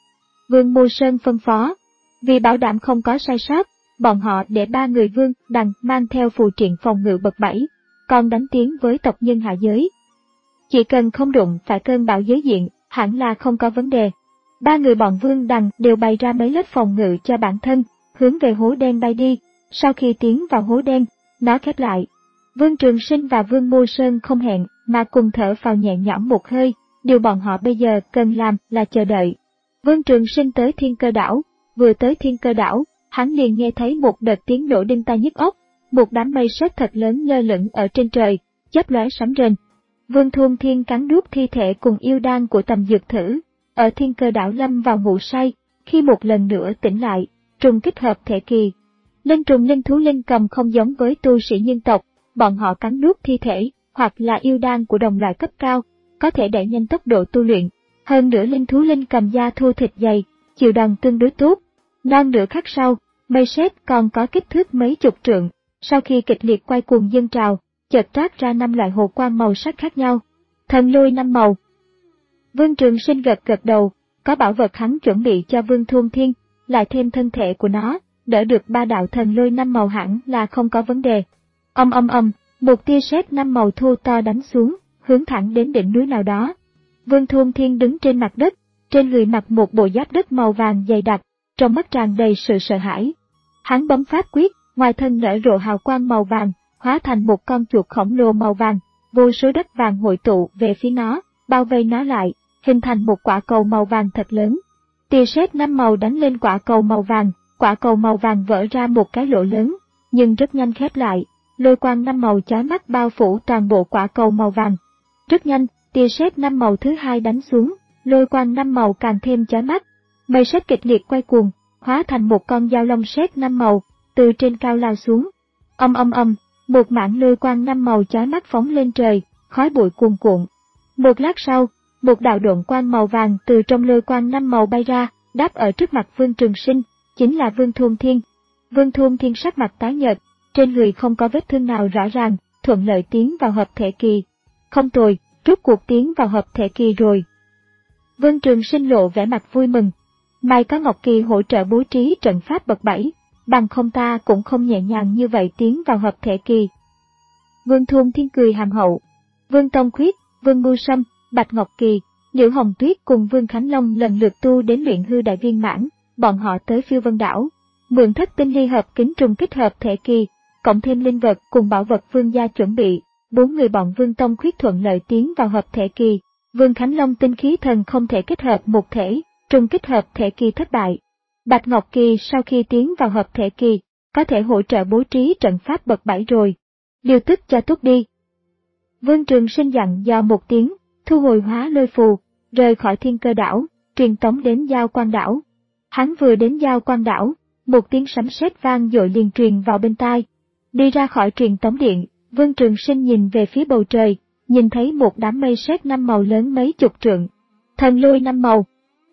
Vương Mưu Sơn phân phó. Vì bảo đảm không có sai sót, bọn họ để ba người Vương Đằng mang theo phù triện phòng ngự bậc bảy, còn đánh tiếng với tộc nhân hạ giới. Chỉ cần không đụng phải cơn bão giới diện, hẳn là không có vấn đề. Ba người bọn Vương Đằng đều bày ra mấy lớp phòng ngự cho bản thân, hướng về hố đen bay đi. Sau khi tiến vào hố đen, nó khép lại. Vương Trường Sinh và Vương Mưu Sơn không hẹn mà cùng thở phào nhẹ nhõm một hơi, điều bọn họ bây giờ cần làm là chờ đợi. Vương Trường Sinh tới Thiên Cơ Đảo, vừa tới Thiên Cơ Đảo, hắn liền nghe thấy một đợt tiếng nổ đinh tai nhức óc, một đám mây sét thật lớn lơ lửng ở trên trời, chớp lóe sấm rền. Vương Thuôn Thiên cắn nuốt thi thể cùng yêu đan của Tầm Dược Thử, ở Thiên Cơ Đảo lâm vào ngủ say, khi một lần nữa tỉnh lại, trùng kích hợp thể kỳ. Linh trùng linh thú linh cầm không giống với tu sĩ nhân tộc, bọn họ cắn nuốt thi thể, hoặc là yêu đan của đồng loại cấp cao, có thể đẩy nhanh tốc độ tu luyện. Hơn nữa linh thú linh cầm da thô thịt dày, chịu đòn tương đối tốt. Non nửa khắc sau, mây sét còn có kích thước mấy chục trượng, sau khi kịch liệt quay cuồng dâng trào, chợt toát ra năm loại hồ quang màu sắc khác nhau. Thần lôi năm màu. Vương Trường Sinh gật gật đầu, có bảo vật hắn chuẩn bị cho Vương Thuôn Thiên, lại thêm thân thể của nó, đỡ được ba đạo thần lôi năm màu hẳn là không có vấn đề. Ầm ầm ầm, một tia sét năm màu thô to đánh xuống, hướng thẳng đến đỉnh núi nào đó. Vương Thuôn Thiên đứng trên mặt đất, trên người mặc một bộ giáp đất màu vàng dày đặc, trong mắt tràn đầy sự sợ hãi. Hắn bấm pháp quyết, ngoài thân nở rộ hào quang màu vàng, hóa thành một con chuột khổng lồ màu vàng, vô số đất vàng hội tụ về phía nó, bao vây nó lại, hình thành một quả cầu màu vàng thật lớn. Tia sét năm màu đánh lên quả cầu màu vàng, quả cầu màu vàng vỡ ra một cái lỗ lớn, nhưng rất nhanh khép lại, lôi quang năm màu chói mắt bao phủ toàn bộ quả cầu màu vàng. Rất nhanh, tia sét năm màu thứ hai đánh xuống, lôi quang năm màu càng thêm chói mắt. Mây sét kịch liệt quay cuồng, hóa thành một con dao long sét năm màu, từ trên cao lao xuống. Ầm ầm ầm, một mảng lôi quang năm màu chói mắt phóng lên trời, khói bụi cuồn cuộn. Một lát sau, một đạo độn quang màu vàng từ trong lôi quang năm màu bay ra, đáp ở trước mặt Vương Trường Sinh, chính là Vương Thuôn Thiên. Vương Thuôn Thiên sắc mặt tái nhợt, trên người không có vết thương nào rõ ràng, thuận lợi tiến vào hợp thể kỳ. Không tồi, rốt cuộc tiến vào hợp thể kỳ rồi. Vương Trường Sinh lộ vẻ mặt vui mừng. May có Ngọc Kỳ hỗ trợ bố trí trận pháp bậc bảy, bằng không ta cũng không nhẹ nhàng như vậy tiến vào hợp thể kỳ. Vương Thuôn Thiên cười hàm hậu. Vương Tông Khuyết, Vương Mưu Sâm, Bạch Ngọc Kỳ, Liễu Hồng Tuyết cùng Vương Khánh Long lần lượt tu đến luyện hư đại viên mãn, bọn họ tới Phiêu Vân Đảo, mượn thất tinh ly hợp kính trùng kích hợp thể kỳ, cộng thêm linh vật cùng bảo vật Vương gia chuẩn bị, bốn người bọn Vương Tông Khuyết thuận lợi tiến vào hợp thể kỳ. Vương Khánh Long tinh khí thần không thể kết hợp một thể, trùng kích hợp thể kỳ thất bại. Bạch Ngọc Kỳ sau khi tiến vào hợp thể kỳ, có thể hỗ trợ bố trí trận pháp bậc bảy rồi. Điều tức cho tốt đi. Vương Trường Sinh dặn dò một tiếng, thu hồi hóa lôi phù, rời khỏi Thiên Cơ Đảo, truyền tống đến Giao Quan Đảo. Hắn vừa đến Giao Quan Đảo, một tiếng sấm sét vang dội liền truyền vào bên tai. Đi ra khỏi truyền tống điện, Vương Trường Sinh nhìn về phía bầu trời, nhìn thấy một đám mây sét năm màu lớn mấy chục trượng. Thần lôi năm màu.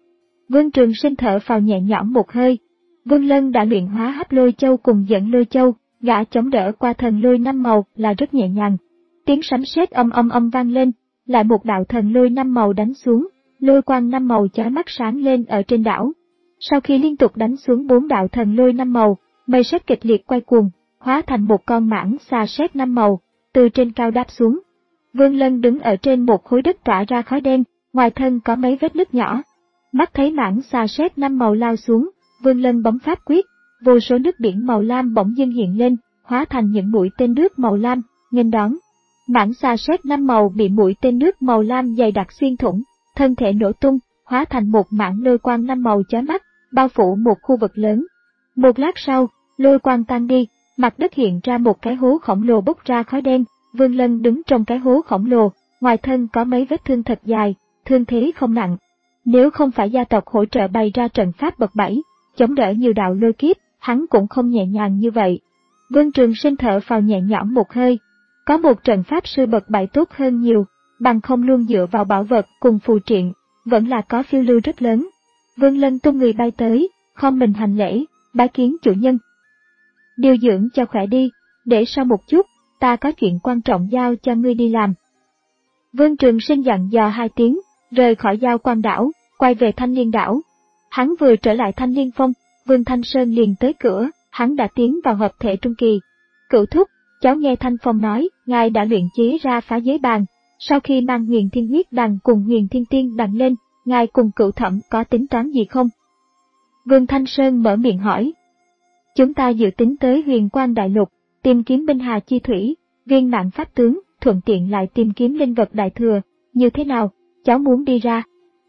Vương Trường Sinh thở phào nhẹ nhõm một hơi. Vương Lân đã luyện hóa hấp lôi châu cùng dẫn lôi châu, gã chống đỡ qua thần lôi năm màu là rất nhẹ nhàng. Tiếng sấm sét âm âm âm vang lên, lại một đạo thần lôi năm màu đánh xuống, lôi quang năm màu chói mắt sáng lên ở trên đảo. Sau khi liên tục đánh xuống bốn đạo thần lôi năm màu, mây sét kịch liệt quay cuồng, hóa thành một con mãng xà sét năm màu, từ trên cao đáp xuống. Vương Lân đứng ở trên một khối đất tỏa ra khói đen, ngoài thân có mấy vết nứt nhỏ. Mắt thấy mãng xà sét năm màu lao xuống, Vương Lân bấm pháp quyết, vô số nước biển màu lam bỗng dưng hiện lên, hóa thành những mũi tên nước màu lam, nghênh đón. Mãng xà sét năm màu bị mũi tên nước màu lam dày đặc xuyên thủng, thân thể nổ tung, hóa thành một mảng lôi quang năm màu chói mắt, bao phủ một khu vực lớn. Một lát sau, lôi quang tan đi, mặt đất hiện ra một cái hố khổng lồ bốc ra khói đen. Vương Lân đứng trong cái hố khổng lồ, ngoài thân có mấy vết thương thật dài, thương thế không nặng. Nếu không phải gia tộc hỗ trợ bày ra trận pháp bậc bảy, chống đỡ nhiều đạo lôi kiếp, hắn cũng không nhẹ nhàng như vậy. Vương Trường Sinh thở phào nhẹ nhõm một hơi. Có một trận pháp sư bậc bảy tốt hơn nhiều, bằng không luôn dựa vào bảo vật cùng phù triện, vẫn là có phiêu lưu rất lớn. Vương Lân tung người bay tới, khom mình hành lễ, bái kiến chủ nhân. Điều dưỡng cho khỏe đi, để sau một chút, ta có chuyện quan trọng giao cho ngươi đi làm. Vương Trường Sinh dặn dò hai tiếng, rời khỏi Giao Quang đảo, quay về Thanh Liên đảo. Hắn vừa trở lại Thanh Liên Phong, Vương Thanh Sơn liền tới cửa, hắn đã tiến vào hợp thể trung kỳ. Cửu thúc, cháu nghe Thanh Phong nói, ngài đã luyện chế ra phá giới bàn, sau khi mang Huyền Thiên Huyết Đằng cùng Huyền Thiên Tiên Đằng lên, ngài cùng Cửu Thẩm có tính toán gì không? Vương Thanh Sơn mở miệng hỏi. Chúng ta dự tính tới Huyền Quang Đại Lục, tìm kiếm binh hà chi thủy, viên mãn pháp tướng, thuận tiện lại tìm kiếm linh vật đại thừa, như thế nào, cháu muốn đi ra?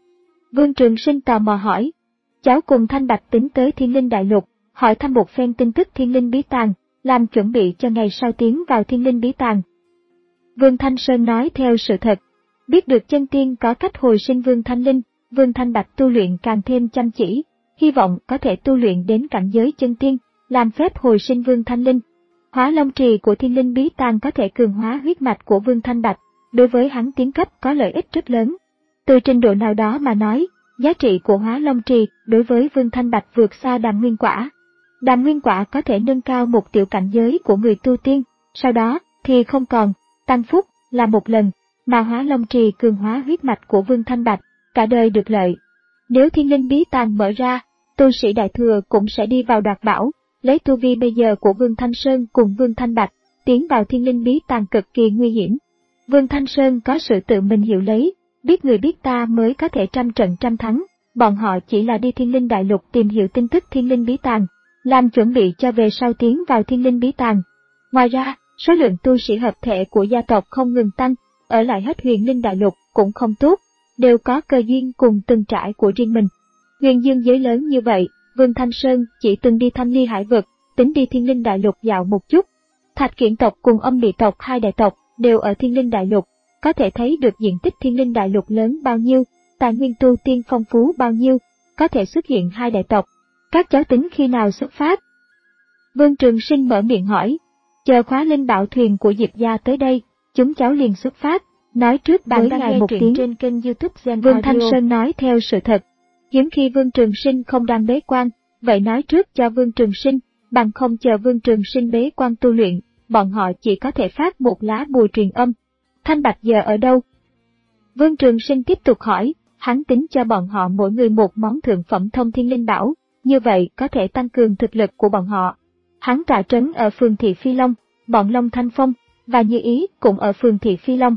Vương Trường Sinh tò mò hỏi. Cháu cùng Thanh Bạch tính tới Thiên Linh Đại Lục, hỏi thăm một phen tin tức Thiên Linh Bí Tàng, làm chuẩn bị cho ngày sau tiến vào Thiên Linh Bí Tàng. Vương Thanh Sơn nói theo sự thật. Biết được chân tiên có cách hồi sinh Vương Thanh Linh, Vương Thanh Bạch tu luyện càng thêm chăm chỉ, hy vọng có thể tu luyện đến cảnh giới chân tiên, làm phép hồi sinh Vương Thanh Linh. Hóa Long Trì của Thiên Linh Bí Tàng có thể cường hóa huyết mạch của Vương Thanh Bạch, đối với hắn tiến cấp có lợi ích rất lớn. Từ trình độ nào đó mà nói, giá trị của Hóa Long Trì đối với Vương Thanh Bạch vượt xa Đàm Nguyên Quả. Đàm Nguyên Quả có thể nâng cao một tiểu cảnh giới của người tu tiên, sau đó thì không còn, tăng phúc là một lần, mà Hóa Long Trì cường hóa huyết mạch của Vương Thanh Bạch, cả đời được lợi. Nếu Thiên Linh Bí Tàng mở ra, tu sĩ đại thừa cũng sẽ đi vào đoạt bảo, lấy tu vi bây giờ của Vương Thanh Sơn cùng Vương Thanh Bạch, tiến vào Thiên Linh Bí Tàng cực kỳ nguy hiểm. Vương Thanh Sơn có sự tự mình hiểu lấy, biết người biết ta mới có thể trăm trận trăm thắng, bọn họ chỉ là đi Thiên Linh Đại Lục tìm hiểu tin tức Thiên Linh Bí Tàng, làm chuẩn bị cho về sau tiến vào Thiên Linh Bí Tàng. Ngoài ra, số lượng tu sĩ hợp thể của gia tộc không ngừng tăng, ở lại hết Huyền Linh Đại Lục cũng không tốt, đều có cơ duyên cùng từng trải của riêng mình. Huyền dương giới lớn như vậy, Vương Thanh Sơn chỉ từng đi Thanh Ly Hải Vực, tính đi Thiên Linh Đại Lục dạo một chút. Thạch Kiện tộc cùng Âm Bị tộc hai đại tộc đều ở Thiên Linh Đại Lục, có thể thấy được diện tích Thiên Linh Đại Lục lớn bao nhiêu, tài nguyên tu tiên phong phú bao nhiêu, có thể xuất hiện hai đại tộc. Các cháu tính khi nào xuất phát? Vương Trường Sinh mở miệng hỏi. Chờ khóa linh bảo thuyền của Diệp gia tới đây, chúng cháu liền xuất phát. Nói trước bạn đang nghe một tiếng trên kênh YouTube Gen Vương Audio. Thanh Sơn nói theo sự thật. Hiếm khi Vương Trường Sinh không đang bế quan, vậy nói trước cho Vương Trường Sinh, bằng không chờ Vương Trường Sinh bế quan tu luyện, bọn họ chỉ có thể phát một lá bùa truyền âm. Thanh Bạch giờ ở đâu? Vương Trường Sinh tiếp tục hỏi, hắn tính cho bọn họ mỗi người một món thượng phẩm thông thiên linh bảo, như vậy có thể tăng cường thực lực của bọn họ. Hắn tọa trấn ở phường Thị Phi Long, bọn Long Thanh Phong, và Như Ý cũng ở phường Thị Phi Long.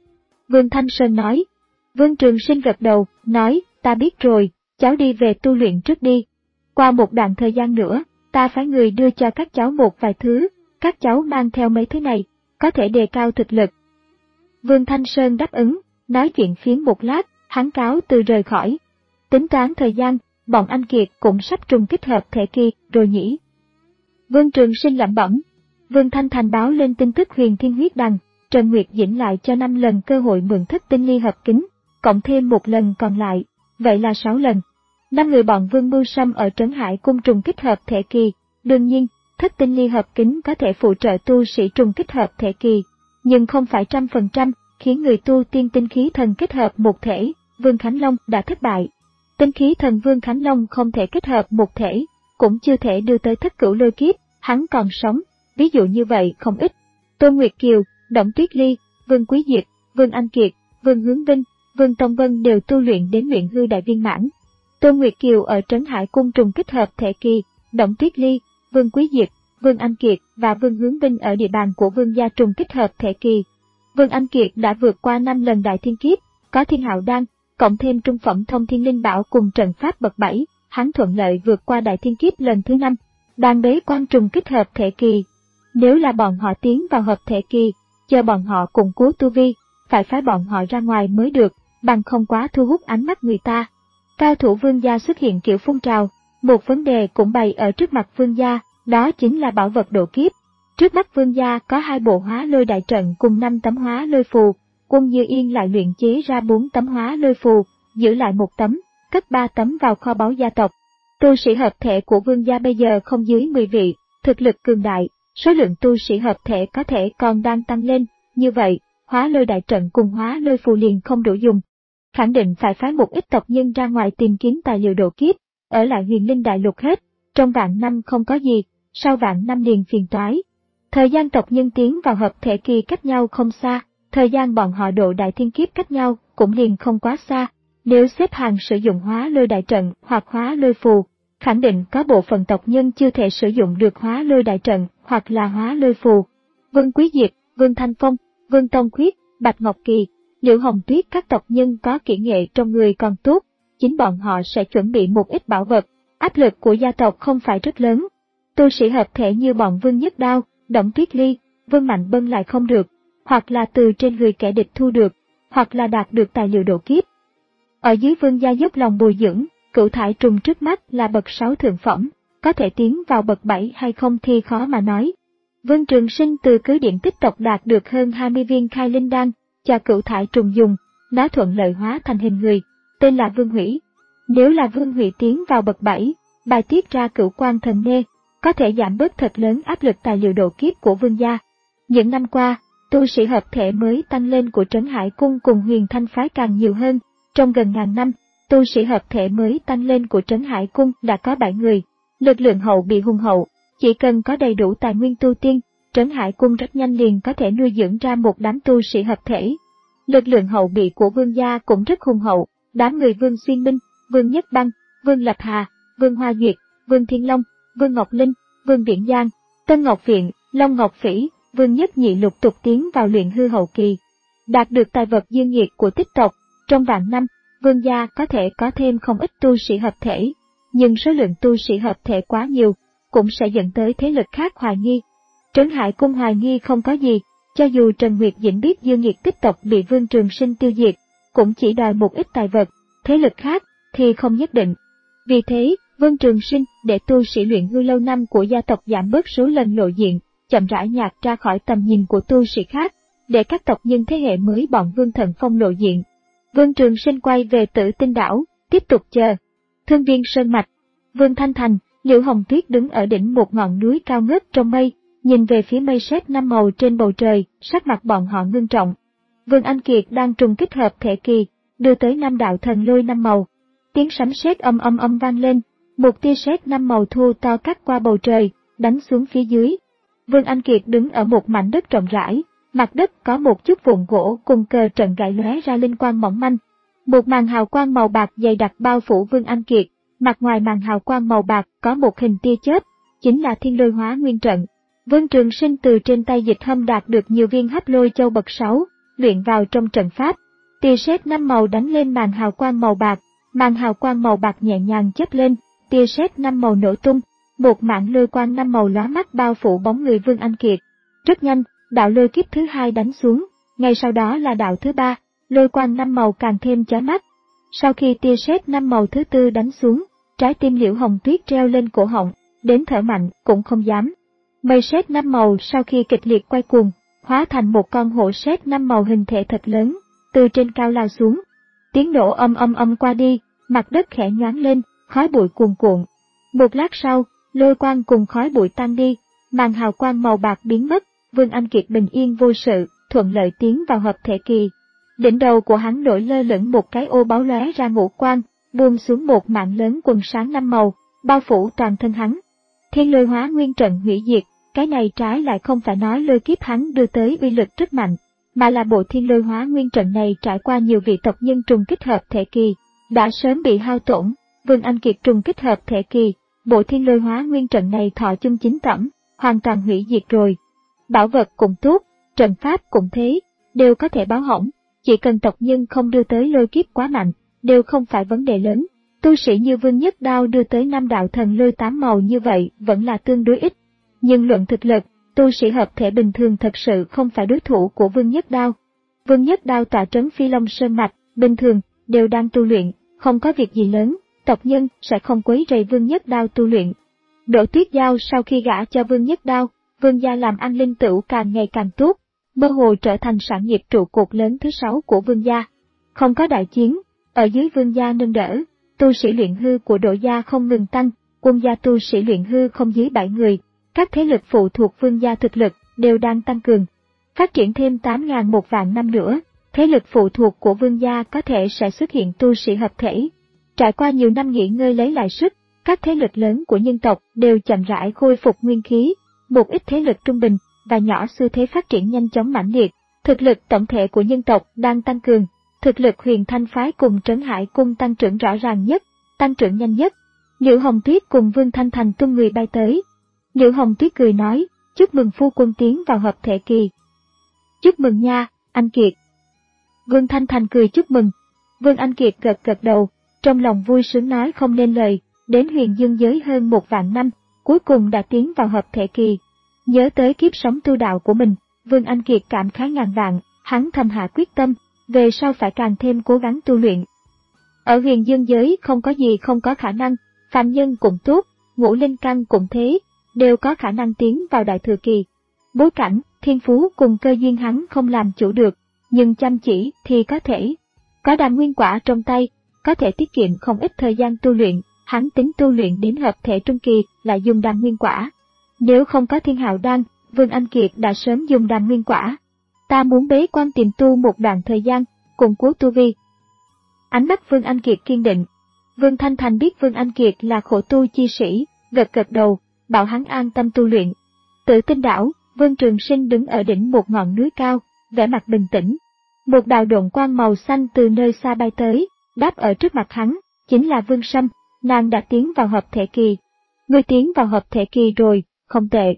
Vương Thanh Sơn nói. Vương Trường Sinh gật đầu, nói, ta biết rồi, cháu đi về tu luyện trước đi. Qua một đoạn thời gian nữa, ta phái người đưa cho các cháu một vài thứ, các cháu mang theo mấy thứ này, có thể đề cao thực lực. Vương Thanh Sơn đáp ứng, nói chuyện phiếm một lát, hắn cáo từ rời khỏi. Tính toán thời gian, bọn anh Kiệt cũng sắp trùng kích hợp thể kỳ rồi nhỉ. Vương Trường Sinh lẩm bẩm. Vương Thanh Thành báo lên tin tức Huyền Thiên Huyết Đằng, Trần Nguyệt Dĩnh lại cho năm lần cơ hội mượn thất tinh ly hợp kính, cộng thêm một lần còn lại, vậy là sáu lần. Năm người bọn Vương Mưu Sâm ở Trấn Hải Cung trùng kích hợp thể kỳ, đương nhiên, thất tinh ly hợp kính có thể phụ trợ tu sĩ trùng kích hợp thể kỳ, nhưng không phải trăm phần trăm, khiến người tu tiên tinh khí thần kết hợp một thể, Vương Khánh Long đã thất bại. Tinh khí thần Vương Khánh Long không thể kết hợp một thể, cũng chưa thể đưa tới thất cửu lôi kiếp, hắn còn sống, ví dụ như vậy không ít. Tôn Nguyệt Kiều, Đổng Tuyết Ly, Vương Quý Diệt, Vương Anh Kiệt, Vương Hướng Vinh, Vương Tông Vân đều tu luyện đến luyện hư đại viên mãn. Tôn Nguyệt Kiều ở Trấn Hải Cung trùng kích hợp thể kỳ, Đổng Tuyết Ly, Vương Quý Diệt, Vương Anh Kiệt và Vương Hướng Vinh ở địa bàn của Vương gia trùng kích hợp thể kỳ. Vương Anh Kiệt đã vượt qua năm lần đại thiên kiếp, có thiên hạo đan, cộng thêm trung phẩm thông thiên linh bảo cùng trận pháp bậc bảy, hắn thuận lợi vượt qua đại thiên kiếp lần thứ năm, đang bế quan trùng kích hợp thể kỳ. Nếu là bọn họ tiến vào hợp thể kỳ, chờ bọn họ củng cố tu vi, phải phái bọn họ ra ngoài mới được, bằng không quá thu hút ánh mắt người ta. Cao thủ Vương gia xuất hiện kiểu phun trào, một vấn đề cũng bày ở trước mặt Vương gia, đó chính là bảo vật độ kiếp. Trước mắt Vương gia có hai bộ hóa lôi đại trận cùng năm tấm hóa lôi phù, Quân Như Yên lại luyện chế ra bốn tấm hóa lôi phù, giữ lại một tấm, cất ba tấm vào kho báu gia tộc. Tu sĩ hợp thể của vương gia bây giờ không dưới mười vị, thực lực cường đại, số lượng tu sĩ hợp thể có thể còn đang tăng lên, như vậy, hóa lôi đại trận cùng hóa lôi phù liền không đủ dùng. Khẳng định phải phái một ít tộc nhân ra ngoài tìm kiếm tài liệu độ kiếp, ở lại huyền linh đại lục hết, trong vạn năm không có gì, sau vạn năm liền phiền toái. Thời gian tộc nhân tiến vào hợp thể kỳ cách nhau không xa, thời gian bọn họ độ đại thiên kiếp cách nhau cũng liền không quá xa. Nếu xếp hàng sử dụng hóa lôi đại trận hoặc hóa lôi phù, khẳng định có bộ phận tộc nhân chưa thể sử dụng được hóa lôi đại trận hoặc là hóa lôi phù. Vương Quý Diệp, Vương Thanh Phong, Vương Tông Khuyết, Bạch Ngọc Kỳ, Liễu Hồng Tuyết các tộc nhân có kỹ nghệ trong người còn tốt, chính bọn họ sẽ chuẩn bị một ít bảo vật, áp lực của gia tộc không phải rất lớn. Tu sĩ hợp thể như bọn Vương Nhất Đao, Đổng Tuyết Ly, Vương Mạnh Bân lại không được, hoặc là từ trên người kẻ địch thu được, hoặc là đạt được tài liệu độ kiếp. Ở dưới vương gia dốc lòng bồi dưỡng, Cửu Thải Trùng trước mắt là bậc sáu thượng phẩm, có thể tiến vào bậc bảy hay không thì khó mà nói. Vương Trường Sinh từ cứ điểm tích tộc đạt được hơn hai mươi viên khai linh đan, cho Cửu Thải Trùng dùng, nó thuận lợi hóa thành hình người, tên là Vương Hủy. Nếu là Vương Hủy tiến vào bậc bảy, bài tiết ra Cửu Quan Thần Nê, có thể giảm bớt thật lớn áp lực tài liệu độ kiếp của vương gia. Những năm qua, tu sĩ hợp thể mới tăng lên của Trấn Hải Cung cùng Huyền Thanh phái càng nhiều hơn. Trong gần ngàn năm, tu sĩ hợp thể mới tăng lên của Trấn Hải Cung đã có bảy người. Lực lượng hậu bị hùng hậu, chỉ cần có đầy đủ tài nguyên tu tiên, Trấn Hải Cung rất nhanh liền có thể nuôi dưỡng ra một đám tu sĩ hợp thể. Lực lượng hậu bị của vương gia cũng rất hùng hậu, đám người Vương Xuyên Minh, Vương Nhất Băng, Vương Lập Hà, Vương Hoa Duyệt, Vương Thiên Long, Vương Ngọc Linh, Vương Viễn Giang, Tân Ngọc Viện, Long Ngọc Phỉ, Vương Nhất Nhị lục tục tiến vào luyện hư hậu kỳ. Đạt được tài vật dương nhiệt của tích tộc, trong vạn năm, vương gia có thể có thêm không ít tu sĩ hợp thể, nhưng số lượng tu sĩ hợp thể quá nhiều, cũng sẽ dẫn tới thế lực khác hoài nghi. Trấn Hải Cung hoài nghi không có gì, cho dù Trần Nguyệt Dĩnh biết dương nhiệt tích tộc bị Vương Trường Sinh tiêu diệt, cũng chỉ đòi một ít tài vật, thế lực khác thì không nhất định. Vì thế, Vương Trường Sinh để tu sĩ luyện hư lâu năm của gia tộc giảm bớt số lần lộ diện, chậm rãi nhạt ra khỏi tầm nhìn của tu sĩ khác, để các tộc nhân thế hệ mới bọn Vương Thần Phong lộ diện. Vương Trường Sinh quay về Tử Tinh đảo, tiếp tục chờ. Thương Viên Sơn Mạch, Vương Thanh Thành, Liễu Hồng Tuyết đứng ở đỉnh một ngọn núi cao ngất trong mây, nhìn về phía mây sét năm màu trên bầu trời, sắc mặt bọn họ ngưng trọng. Vương Anh Kiệt đang trùng kích hợp thể kỳ, đưa tới năm đạo thần lôi năm màu. Tiếng sấm sét âm âm âm vang lên, một tia sét năm màu thu to cắt qua bầu trời, đánh xuống phía dưới. Vương Anh Kiệt đứng ở một mảnh đất rộng rãi, mặt đất có một chút vụn gỗ cùng cờ trận gãy lóe ra linh quang mỏng manh. Một màn hào quang màu bạc dày đặc bao phủ Vương Anh Kiệt, mặt ngoài màn hào quang màu bạc có một hình tia chớp, chính là Thiên Lôi Hóa Nguyên Trận. Vương Trường Sinh từ trên tay Dịch Hâm đạt được nhiều viên hấp lôi châu bậc sáu, luyện vào trong trận pháp. Tia sét năm màu đánh lên màn hào quang màu bạc, màn hào quang màu bạc nhẹ nhàng chớp lên, tia sét năm màu nổ tung, một mảng lôi quang năm màu lóa mắt bao phủ bóng người Vương Anh Kiệt. Rất nhanh, đạo lôi kiếp thứ hai đánh xuống, ngay sau đó là đạo thứ ba, lôi quang năm màu càng thêm chói mắt. Sau khi tia sét năm màu thứ tư đánh xuống, trái tim Liễu Hồng Tuyết treo lên cổ họng, đến thở mạnh cũng không dám. Mây sét năm màu sau khi kịch liệt quay cuồng, hóa thành một con hổ sét năm màu hình thể thật lớn, từ trên cao lao xuống. Tiếng nổ âm âm âm qua đi, mặt đất khẽ nhoáng lên, khói bụi cuồn cuộn. Một lát sau, lôi quang cùng khói bụi tan đi, màn hào quang màu bạc biến mất, Vương Anh Kiệt bình yên vô sự, thuận lợi tiến vào hợp thể kỳ. Đỉnh đầu của hắn nổi lơ lửng một cái ô báo lóe ra ngũ quang, buông xuống một mạng lớn quần sáng năm màu, bao phủ toàn thân hắn. Thiên Lôi Hóa Nguyên Trận hủy diệt, cái này trái lại không phải nói lôi kiếp hắn đưa tới uy lực rất mạnh, mà là bộ Thiên Lôi Hóa Nguyên Trận này trải qua nhiều vị tộc nhân trùng kích hợp thể kỳ, đã sớm bị hao tổn. Vương Anh Kiệt trùng kích hợp thể kỳ, bộ Thiên Lôi Hóa Nguyên Trận này thọ chung chín tẩm, hoàn toàn hủy diệt rồi. Bảo vật cũng tốt, trận pháp cũng thế, đều có thể báo hỏng, chỉ cần tộc nhân không đưa tới lôi kiếp quá mạnh, đều không phải vấn đề lớn. Tu sĩ như Vương Nhất Đao đưa tới năm đạo thần lôi tám màu như vậy vẫn là tương đối ít. Nhưng luận thực lực, tu sĩ hợp thể bình thường thật sự không phải đối thủ của Vương Nhất Đao. Vương Nhất Đao tọa trấn Phi Long Sơn Mạch, bình thường, đều đang tu luyện, không có việc gì lớn, tộc nhân sẽ không quấy rầy Vương Nhất Đao tu luyện. Đỗ Tuyết Giao sau khi gả cho Vương Nhất Đao, Vương gia làm ăn linh tửu càng ngày càng tốt, mơ hồ trở thành sản nghiệp trụ cột lớn thứ sáu của Vương gia. Không có đại chiến, ở dưới Vương gia nâng đỡ, tu sĩ luyện hư của Đỗ gia không ngừng tăng, quân gia tu sĩ luyện hư không dưới bảy người, các thế lực phụ thuộc Vương gia thực lực đều đang tăng cường. Phát triển thêm tám nghìn một vạn năm nữa, thế lực phụ thuộc của Vương gia có thể sẽ xuất hiện tu sĩ hợp thể. Trải qua nhiều năm nghỉ ngơi lấy lại sức, các thế lực lớn của nhân tộc đều chậm rãi khôi phục nguyên khí, một ít thế lực trung bình và nhỏ xu thế phát triển nhanh chóng mãnh liệt. Thực lực tổng thể của nhân tộc đang tăng cường, thực lực Huyền Thanh phái cùng Trấn Hải cung tăng trưởng rõ ràng nhất, tăng trưởng nhanh nhất. Liễu Hồng Tuyết cùng Vương Thanh Thành tung người bay tới. Liễu Hồng Tuyết cười nói, chúc mừng phu quân tiến vào hợp thể kỳ. Chúc mừng nha, anh Kiệt. Vương Thanh Thành cười chúc mừng. Vương Anh Kiệt gật gật đầu, trong lòng vui sướng nói không nên lời, đến huyền dương giới hơn một vạn năm, cuối cùng đã tiến vào hợp thể kỳ. Nhớ tới kiếp sống tu đạo của mình, Vương Anh Kiệt cảm khái ngàn vạn, hắn thầm hạ quyết tâm, về sau phải càng thêm cố gắng tu luyện. Ở huyền dương giới không có gì không có khả năng, phàm nhân cũng tốt, ngũ linh căn cũng thế, đều có khả năng tiến vào đại thừa kỳ. Bối cảnh, thiên phú cùng cơ duyên hắn không làm chủ được, nhưng chăm chỉ thì có thể. Có đàm nguyên quả trong tay, có thể tiết kiệm không ít thời gian tu luyện, hắn tính tu luyện đến hợp thể trung kỳ là dùng đàm nguyên quả. Nếu không có thiên hạo đan, Vương Anh Kiệt đã sớm dùng đàm nguyên quả. Ta muốn bế quan tìm tu một đoạn thời gian, củng cố tu vi. Ánh mắt Vương Anh Kiệt kiên định. Vương Thanh Thành biết Vương Anh Kiệt là khổ tu chi sĩ, gật gật đầu, bảo hắn an tâm tu luyện. Tự Tinh đảo, Vương Trường Sinh đứng ở đỉnh một ngọn núi cao, vẻ mặt bình tĩnh. Một đạo độn quang màu xanh từ nơi xa bay tới, đáp ở trước mặt hắn, chính là Vương Sâm, nàng đã tiến vào hợp thể kỳ. Ngươi tiến vào hợp thể kỳ rồi, không tệ.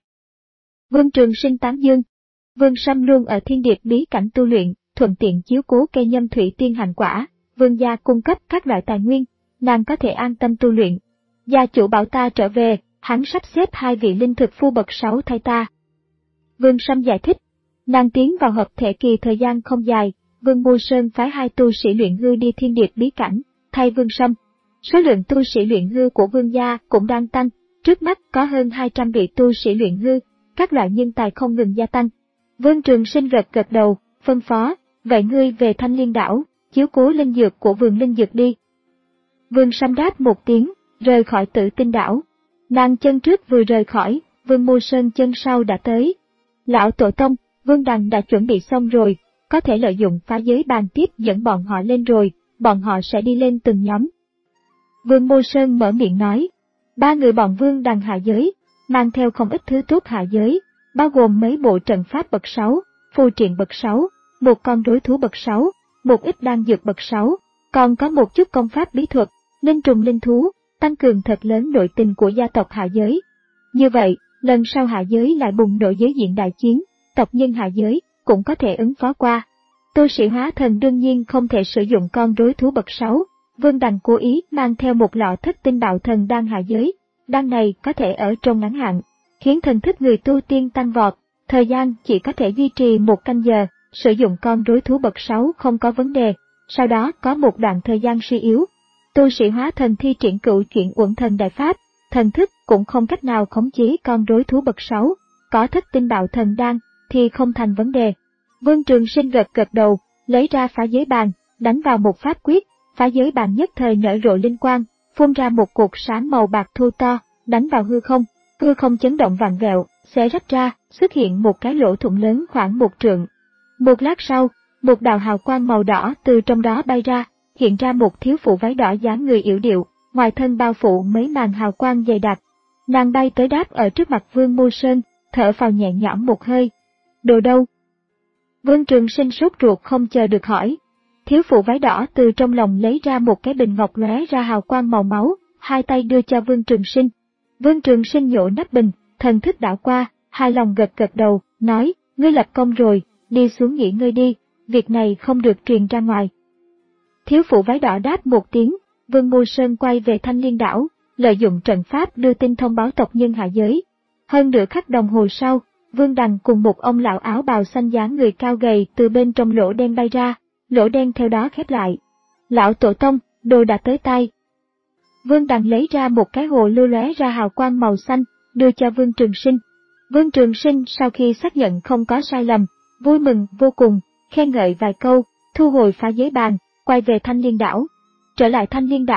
Vương Trường Sinh tán dương. Vương Sâm luôn ở thiên điệp bí cảnh tu luyện, thuận tiện chiếu cố cây nhâm thủy tiên hành quả, Vương gia cung cấp các loại tài nguyên, nàng có thể an tâm tu luyện. Gia chủ bảo ta trở về, hắn sắp xếp hai vị linh thực phu bậc sáu thay ta. Vương Sâm giải thích, nàng tiến vào hợp thể kỳ thời gian không dài, Vương Mưu Sơn phái hai tu sĩ luyện hư đi thiên điệp bí cảnh, thay Vương Sâm. Số lượng tu sĩ luyện hư của Vương gia cũng đang tăng, trước mắt có hơn hai trăm vị tu sĩ luyện hư, các loại nhân tài không ngừng gia tăng. Vương Trường Sinh gật gật đầu, phân phó, vậy ngươi về Thanh Liên đảo, chiếu cố linh dược của vườn linh dược đi. Vương Sâm đáp một tiếng, rời khỏi Tự Tinh đảo. Nàng chân trước vừa rời khỏi, Vương Mưu Sơn chân sau đã tới. Lão Tổ Tông, Vương Đằng đã chuẩn bị xong rồi, có thể lợi dụng phá giới bàn tiếp dẫn bọn họ lên rồi, bọn họ sẽ đi lên từng nhóm. Vương Mưu Sơn mở miệng nói, ba người bọn Vương Đằng hạ giới, mang theo không ít thứ tốt hạ giới, bao gồm mấy bộ trận pháp bậc sáu, phù triện bậc sáu, một con rối thú bậc sáu, một ít đan dược bậc sáu, còn có một chút công pháp bí thuật, linh trùng linh thú, tăng cường thật lớn nội tình của gia tộc hạ giới. Như vậy, lần sau hạ giới lại bùng nổ giới diện đại chiến, tộc nhân hạ giới cũng có thể ứng phó qua. Tu sĩ hóa thần đương nhiên không thể sử dụng con rối thú bậc sáu, Vương Đằng cố ý mang theo một lọ thất tinh bạo thần đan hạ giới, đan này có thể ở trong ngắn hạn, khiến thần thức người tu tiên tăng vọt, thời gian chỉ có thể duy trì một canh giờ, sử dụng con rối thú bậc sáu không có vấn đề, sau đó có một đoạn thời gian suy yếu. Tu sĩ hóa thần thi triển cựu chuyển uẩn thần đại pháp, thần thức cũng không cách nào khống chế con rối thú bậc sáu, có thất tinh bạo thần đan thì không thành vấn đề. Vương Trường Sinh gật gật đầu, lấy ra phá giới bàn, đánh vào một pháp quyết, phá giới bàn nhất thời nở rộ linh quang, phun ra một cột sáng màu bạc thô to, đánh vào hư không, hư không chấn động vặn vẹo, xé rách ra, xuất hiện một cái lỗ thủng lớn khoảng một trượng. Một lát sau, một đạo hào quang màu đỏ từ trong đó bay ra, hiện ra một thiếu phụ váy đỏ dáng người yểu điệu, ngoài thân bao phủ mấy màn hào quang dày đặc. Nàng bay tới đáp ở trước mặt Vương Mưu Sơn, thở phào nhẹ nhõm một hơi. Đồ đâu? Vương Trường Sinh sốt ruột không chờ được hỏi. Thiếu phụ váy đỏ từ trong lòng lấy ra một cái bình ngọc lóe ra hào quang màu máu, hai tay đưa cho Vương Trường Sinh. Vương Trường Sinh nhổ nắp bình, thần thức đảo qua, hài lòng gật gật đầu, nói, ngươi lập công rồi, đi xuống nghỉ ngơi đi, việc này không được truyền ra ngoài. Thiếu phụ váy đỏ đáp một tiếng, Vương Mưu Sơn quay về Thanh Liên đảo, lợi dụng trận pháp đưa tin thông báo tộc nhân hạ giới. Hơn nửa khắc đồng hồ sau, Vương Đằng cùng một ông lão áo bào xanh dáng người cao gầy từ bên trong lỗ đen bay ra, lỗ đen theo đó khép lại. Lão Tổ Tông, đồ đã tới tay. Vương Đằng lấy ra một cái hồ lưu lóe ra hào quang màu xanh, đưa cho Vương Trường Sinh. Vương Trường Sinh sau khi xác nhận không có sai lầm, vui mừng vô cùng, khen ngợi vài câu, thu hồi phá giới bàn, quay về Thanh Liên đảo. Trở lại Thanh Liên đảo,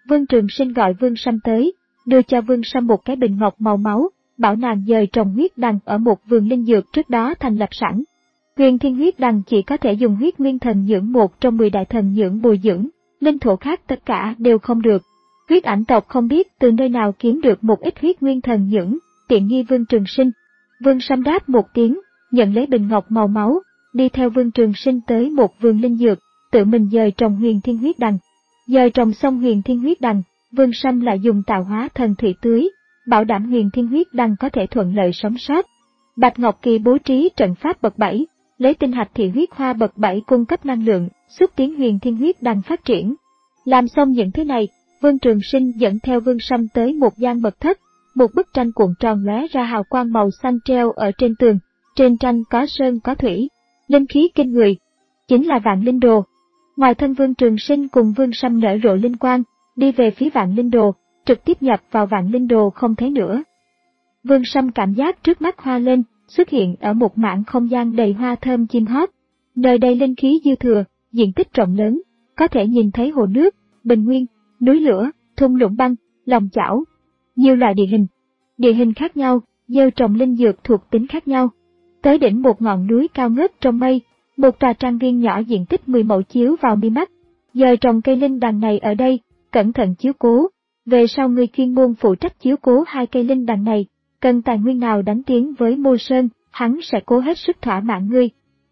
Vương Trường Sinh gọi Vương Sâm tới, đưa cho Vương Sâm một cái bình ngọc màu máu, bảo nàng dời trồng huyết đằng ở một vườn linh dược trước đó thành lập sẵn. Huyền Thiên huyết đằng chỉ có thể dùng huyết nguyên thần nhưỡng một trong mười đại thần nhưỡng bồi dưỡng, linh thổ khác tất cả đều không được. Huyết ảnh tộc không biết từ nơi nào kiếm được một ít huyết nguyên thần nhưỡng, tiện nghi Vương Trường Sinh. Vương Sâm đáp một tiếng, nhận lấy bình ngọc màu máu, đi theo Vương Trường Sinh tới một vườn linh dược, tự mình dời trồng Huyền Thiên huyết đằng. Dời trồng xong Huyền Thiên huyết đằng, Vương Sâm lại dùng tạo hóa thần thủy tưới, bảo đảm Huyền Thiên huyết đằng có thể thuận lợi sống sót. Bạch Ngọc Kỳ bố trí trận pháp bậc bảy, lấy tinh hạch thị huyết hoa bậc bảy cung cấp năng lượng, xúc tiến Huyền Thiên huyết đằng phát triển. Làm xong những thứ này, Vương Trường Sinh dẫn theo Vương Sâm tới một gian mật thất, một bức tranh cuộn tròn lóe ra hào quang màu xanh treo ở trên tường, trên tranh có sơn có thủy, linh khí kinh người, chính là Vạn Linh Đồ. Ngoài thân Vương Trường Sinh cùng Vương Sâm nở rộ linh quang, đi về phía Vạn Linh Đồ, trực tiếp nhập vào Vạn Linh Đồ không thấy nữa. Vương Sâm cảm giác trước mắt hoa lên, xuất hiện ở một mảng không gian đầy hoa thơm chim hót. Nơi đây linh khí dư thừa, diện tích rộng lớn, có thể nhìn thấy hồ nước, bình nguyên, núi lửa, thung lũng băng, lòng chảo, nhiều loại địa hình. Địa hình khác nhau, gieo trồng linh dược thuộc tính khác nhau. Tới đỉnh một ngọn núi cao ngất trong mây, một tòa trang viên nhỏ diện tích mười mẫu chiếu vào mi mắt. Giờ trồng cây linh đằng này ở đây, cẩn thận chiếu cố. Về sau người chuyên môn phụ trách chiếu cố hai cây linh đằng này, cần tài nguyên nào đánh tiếng với Mô Sơn, hắn sẽ cố hết sức thỏa mãn ngươi.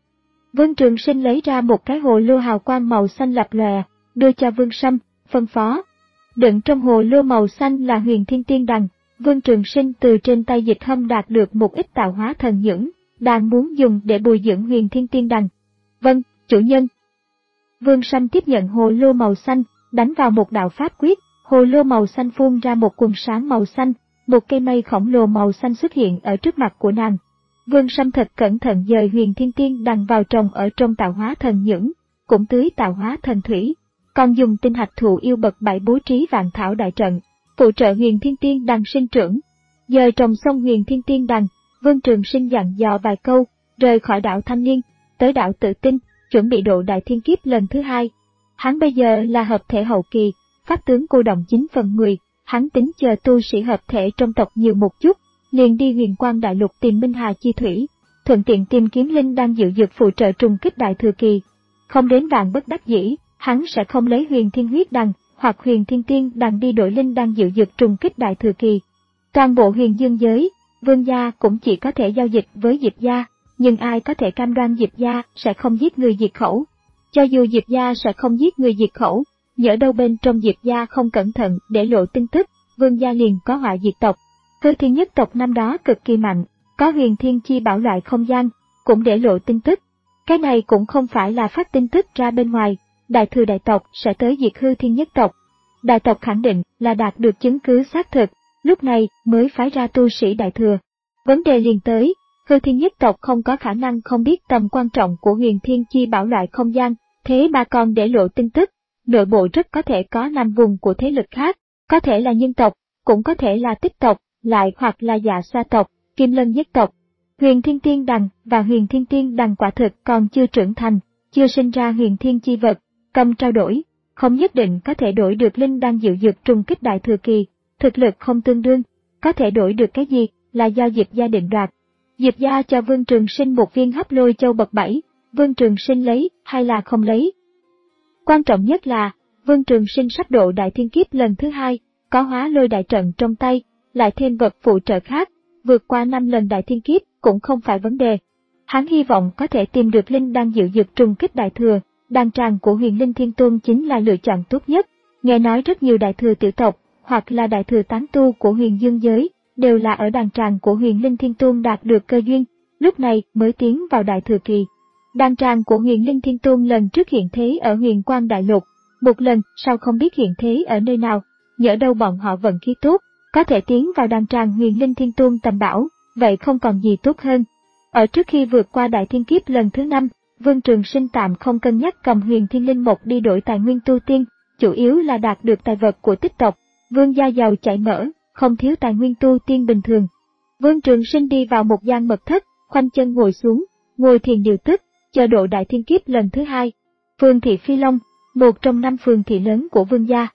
Vương Trường Sinh lấy ra một cái hồ lô hào quang màu xanh lập lòe, đưa cho Vương Sâm, phân phó. Đựng trong hồ lô màu xanh là Huyền Thiên Tiên Đằng. Vương Trường Sinh từ trên tay Dịch Hâm đạt được một ít tạo hóa thần nhưỡng, đang muốn dùng để bồi dưỡng Huyền Thiên Tiên Đằng. Vâng, chủ nhân. Vương Sâm tiếp nhận hồ lô màu xanh, đánh vào một đạo pháp quyết, hồ lô màu xanh phun ra một quần sáng màu xanh, một cây mây khổng lồ màu xanh xuất hiện ở trước mặt của nàng. Vương Sâm thật cẩn thận dời Huyền Thiên Tiên Đằng vào trồng ở trong tạo hóa thần nhưỡng, cũng tưới tạo hóa thần thủy, còn dùng tinh hạch thụ yêu bậc bảy bố trí vạn thảo đại trận, phụ trợ Huyền Thiên Tiên Đằng sinh trưởng. Dời trồng xong Huyền Thiên Tiên Đằng, Vương Trường Sinh dặn dò vài câu, rời khỏi đảo Thanh Niên, tới đảo Tự Tinh, chuẩn bị độ đại thiên kiếp lần thứ hai. Hắn bây giờ là hợp thể hậu kỳ, pháp tướng cô động chín phần mười, hắn tính chờ tu sĩ hợp thể trong tộc nhiều một chút, liền đi Huyền Quang Đại Lục tìm Minh Hà Chi Thủy, thuận tiện tìm kiếm linh đang dự dược phụ trợ trùng kích đại thừa kỳ. Không đến vạn bất đắc dĩ, hắn sẽ không lấy Huyền Thiên huyết đằng hoặc Huyền Thiên Tiên Đằng đi đổi linh đang dự dược trùng kích đại thừa kỳ. Toàn bộ Huyền Dương giới, Vương gia cũng chỉ có thể giao dịch với Diệp gia, nhưng ai có thể cam đoan Diệp gia sẽ không giết người diệt khẩu? Cho dù Diệp gia sẽ không giết người diệt khẩu, nhỡ đâu bên trong Diệp gia không cẩn thận để lộ tin tức, Vương gia liền có họa diệt tộc. Hư Thiên nhất tộc năm đó cực kỳ mạnh, có Huyền Thiên chi bảo loại không gian, cũng để lộ tin tức. Cái này cũng không phải là phát tin tức ra bên ngoài, đại thừa đại tộc sẽ tới diệt Hư Thiên nhất tộc. Đại tộc khẳng định là đạt được chứng cứ xác thực, lúc này mới phái ra tu sĩ đại thừa. Vấn đề liền tới, Hư Thiên nhất tộc không có khả năng không biết tầm quan trọng của Huyền Thiên chi bảo loại không gian, thế mà còn để lộ tin tức. Nội bộ rất có thể có năm vùng của thế lực khác, có thể là nhân tộc, cũng có thể là tích tộc, lại hoặc là Dạ Xoa tộc, Kim Lân nhất tộc. Huyền Thiên Tiên Đằng và Huyền Thiên Tiên Đằng quả thực còn chưa trưởng thành, chưa sinh ra huyền thiên chi vật, cầm trao đổi, không nhất định có thể đổi được linh đan dự dược trùng kích đại thừa kỳ, thực lực không tương đương, có thể đổi được cái gì là do Diệp gia định đoạt. Diệp gia cho Vương Trường Sinh một viên hấp lôi châu bậc bảy, Vương Trường Sinh lấy hay là không lấy? Quan trọng nhất là, Vương Trường Sinh sắp độ đại thiên kiếp lần thứ hai, có hóa lôi đại trận trong tay, lại thêm vật phụ trợ khác, vượt qua năm lần đại thiên kiếp cũng không phải vấn đề. Hắn hy vọng có thể tìm được linh đan dự dược trùng kích đại thừa, đan tràng của Huyền Linh Thiên Tôn chính là lựa chọn tốt nhất. Nghe nói rất nhiều đại thừa tiểu tộc, hoặc là đại thừa tán tu của Huyền Dương giới, đều là ở đan tràng của Huyền Linh Thiên Tôn đạt được cơ duyên, lúc này mới tiến vào đại thừa kỳ. Đan tràng của Huyền Linh Thiên Tôn lần trước hiện thế ở Huyền Quang Đại Lục, một lần sau không biết hiện thế ở nơi nào, nhỡ đâu bọn họ vận khí tốt, có thể tiến vào đan tràng Huyền Linh Thiên Tôn tầm bảo, vậy không còn gì tốt hơn. Ở trước khi vượt qua đại thiên kiếp lần thứ năm, Vương Trường Sinh tạm không cân nhắc cầm Huyền Thiên Linh Mộc đi đổi tài nguyên tu tiên, chủ yếu là đạt được tài vật của tích tộc. Vương gia giàu chảy mỡ, không thiếu tài nguyên tu tiên bình thường. Vương Trường Sinh đi vào một gian mật thất, khoanh chân ngồi xuống, ngồi thiền điều tức, chờ độ đại thiên kiếp lần thứ hai. Phường thị Phi Long, một trong năm phường thị lớn của Vương gia.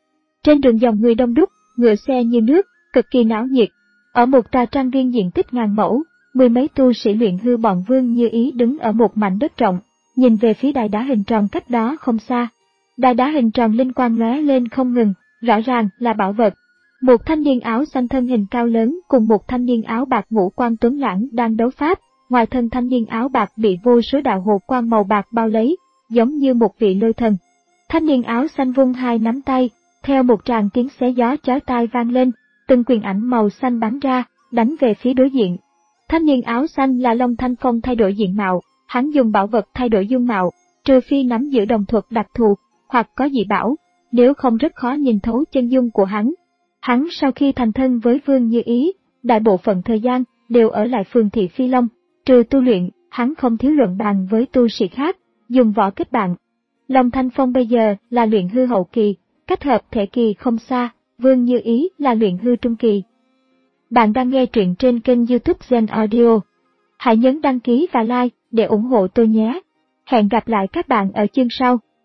Trên đường dòng người đông đúc, ngựa xe như nước, cực kỳ náo nhiệt. Ở một tòa trang viên diện tích ngàn mẫu, mười mấy tu sĩ luyện hư bọn Vương Như Ý đứng ở một mảnh đất rộng, nhìn về phía đài đá hình tròn cách đó không xa. Đài đá hình tròn linh quang lóe lên không ngừng, rõ ràng là bảo vật. Một thanh niên áo xanh thân hình cao lớn cùng một thanh niên áo bạc ngũ quan tuấn lãng đang đấu pháp, ngoài thân thanh niên áo bạc bị vô số đạo hồ quang màu bạc bao lấy, giống như một vị lôi thần. Thanh niên áo xanh vung hai nắm tay, theo một tràng tiếng xé gió chói tai vang lên, từng quyền ảnh màu xanh bắn ra, đánh về phía đối diện. Thanh niên áo xanh là Long Thanh Phong thay đổi diện mạo, hắn dùng bảo vật thay đổi dung mạo, trừ phi nắm giữ đồng thuật đặc thù, hoặc có dị bảo, nếu không rất khó nhìn thấu chân dung của hắn. Hắn sau khi thành thân với Vương Như Ý, đại bộ phận thời gian đều ở lại phường thị Phi Long, trừ tu luyện, hắn không thiếu luận bàn với tu sĩ khác, dùng võ kết bạn. Long Thanh Phong bây giờ là luyện hư hậu kỳ, cách hợp thể kỳ không xa, Vương Như Ý là luyện hư trung kỳ. Bạn đang nghe truyện trên kênh YouTube Zen Audio. Hãy nhấn đăng ký và like để ủng hộ tôi nhé. Hẹn gặp lại các bạn ở chương sau.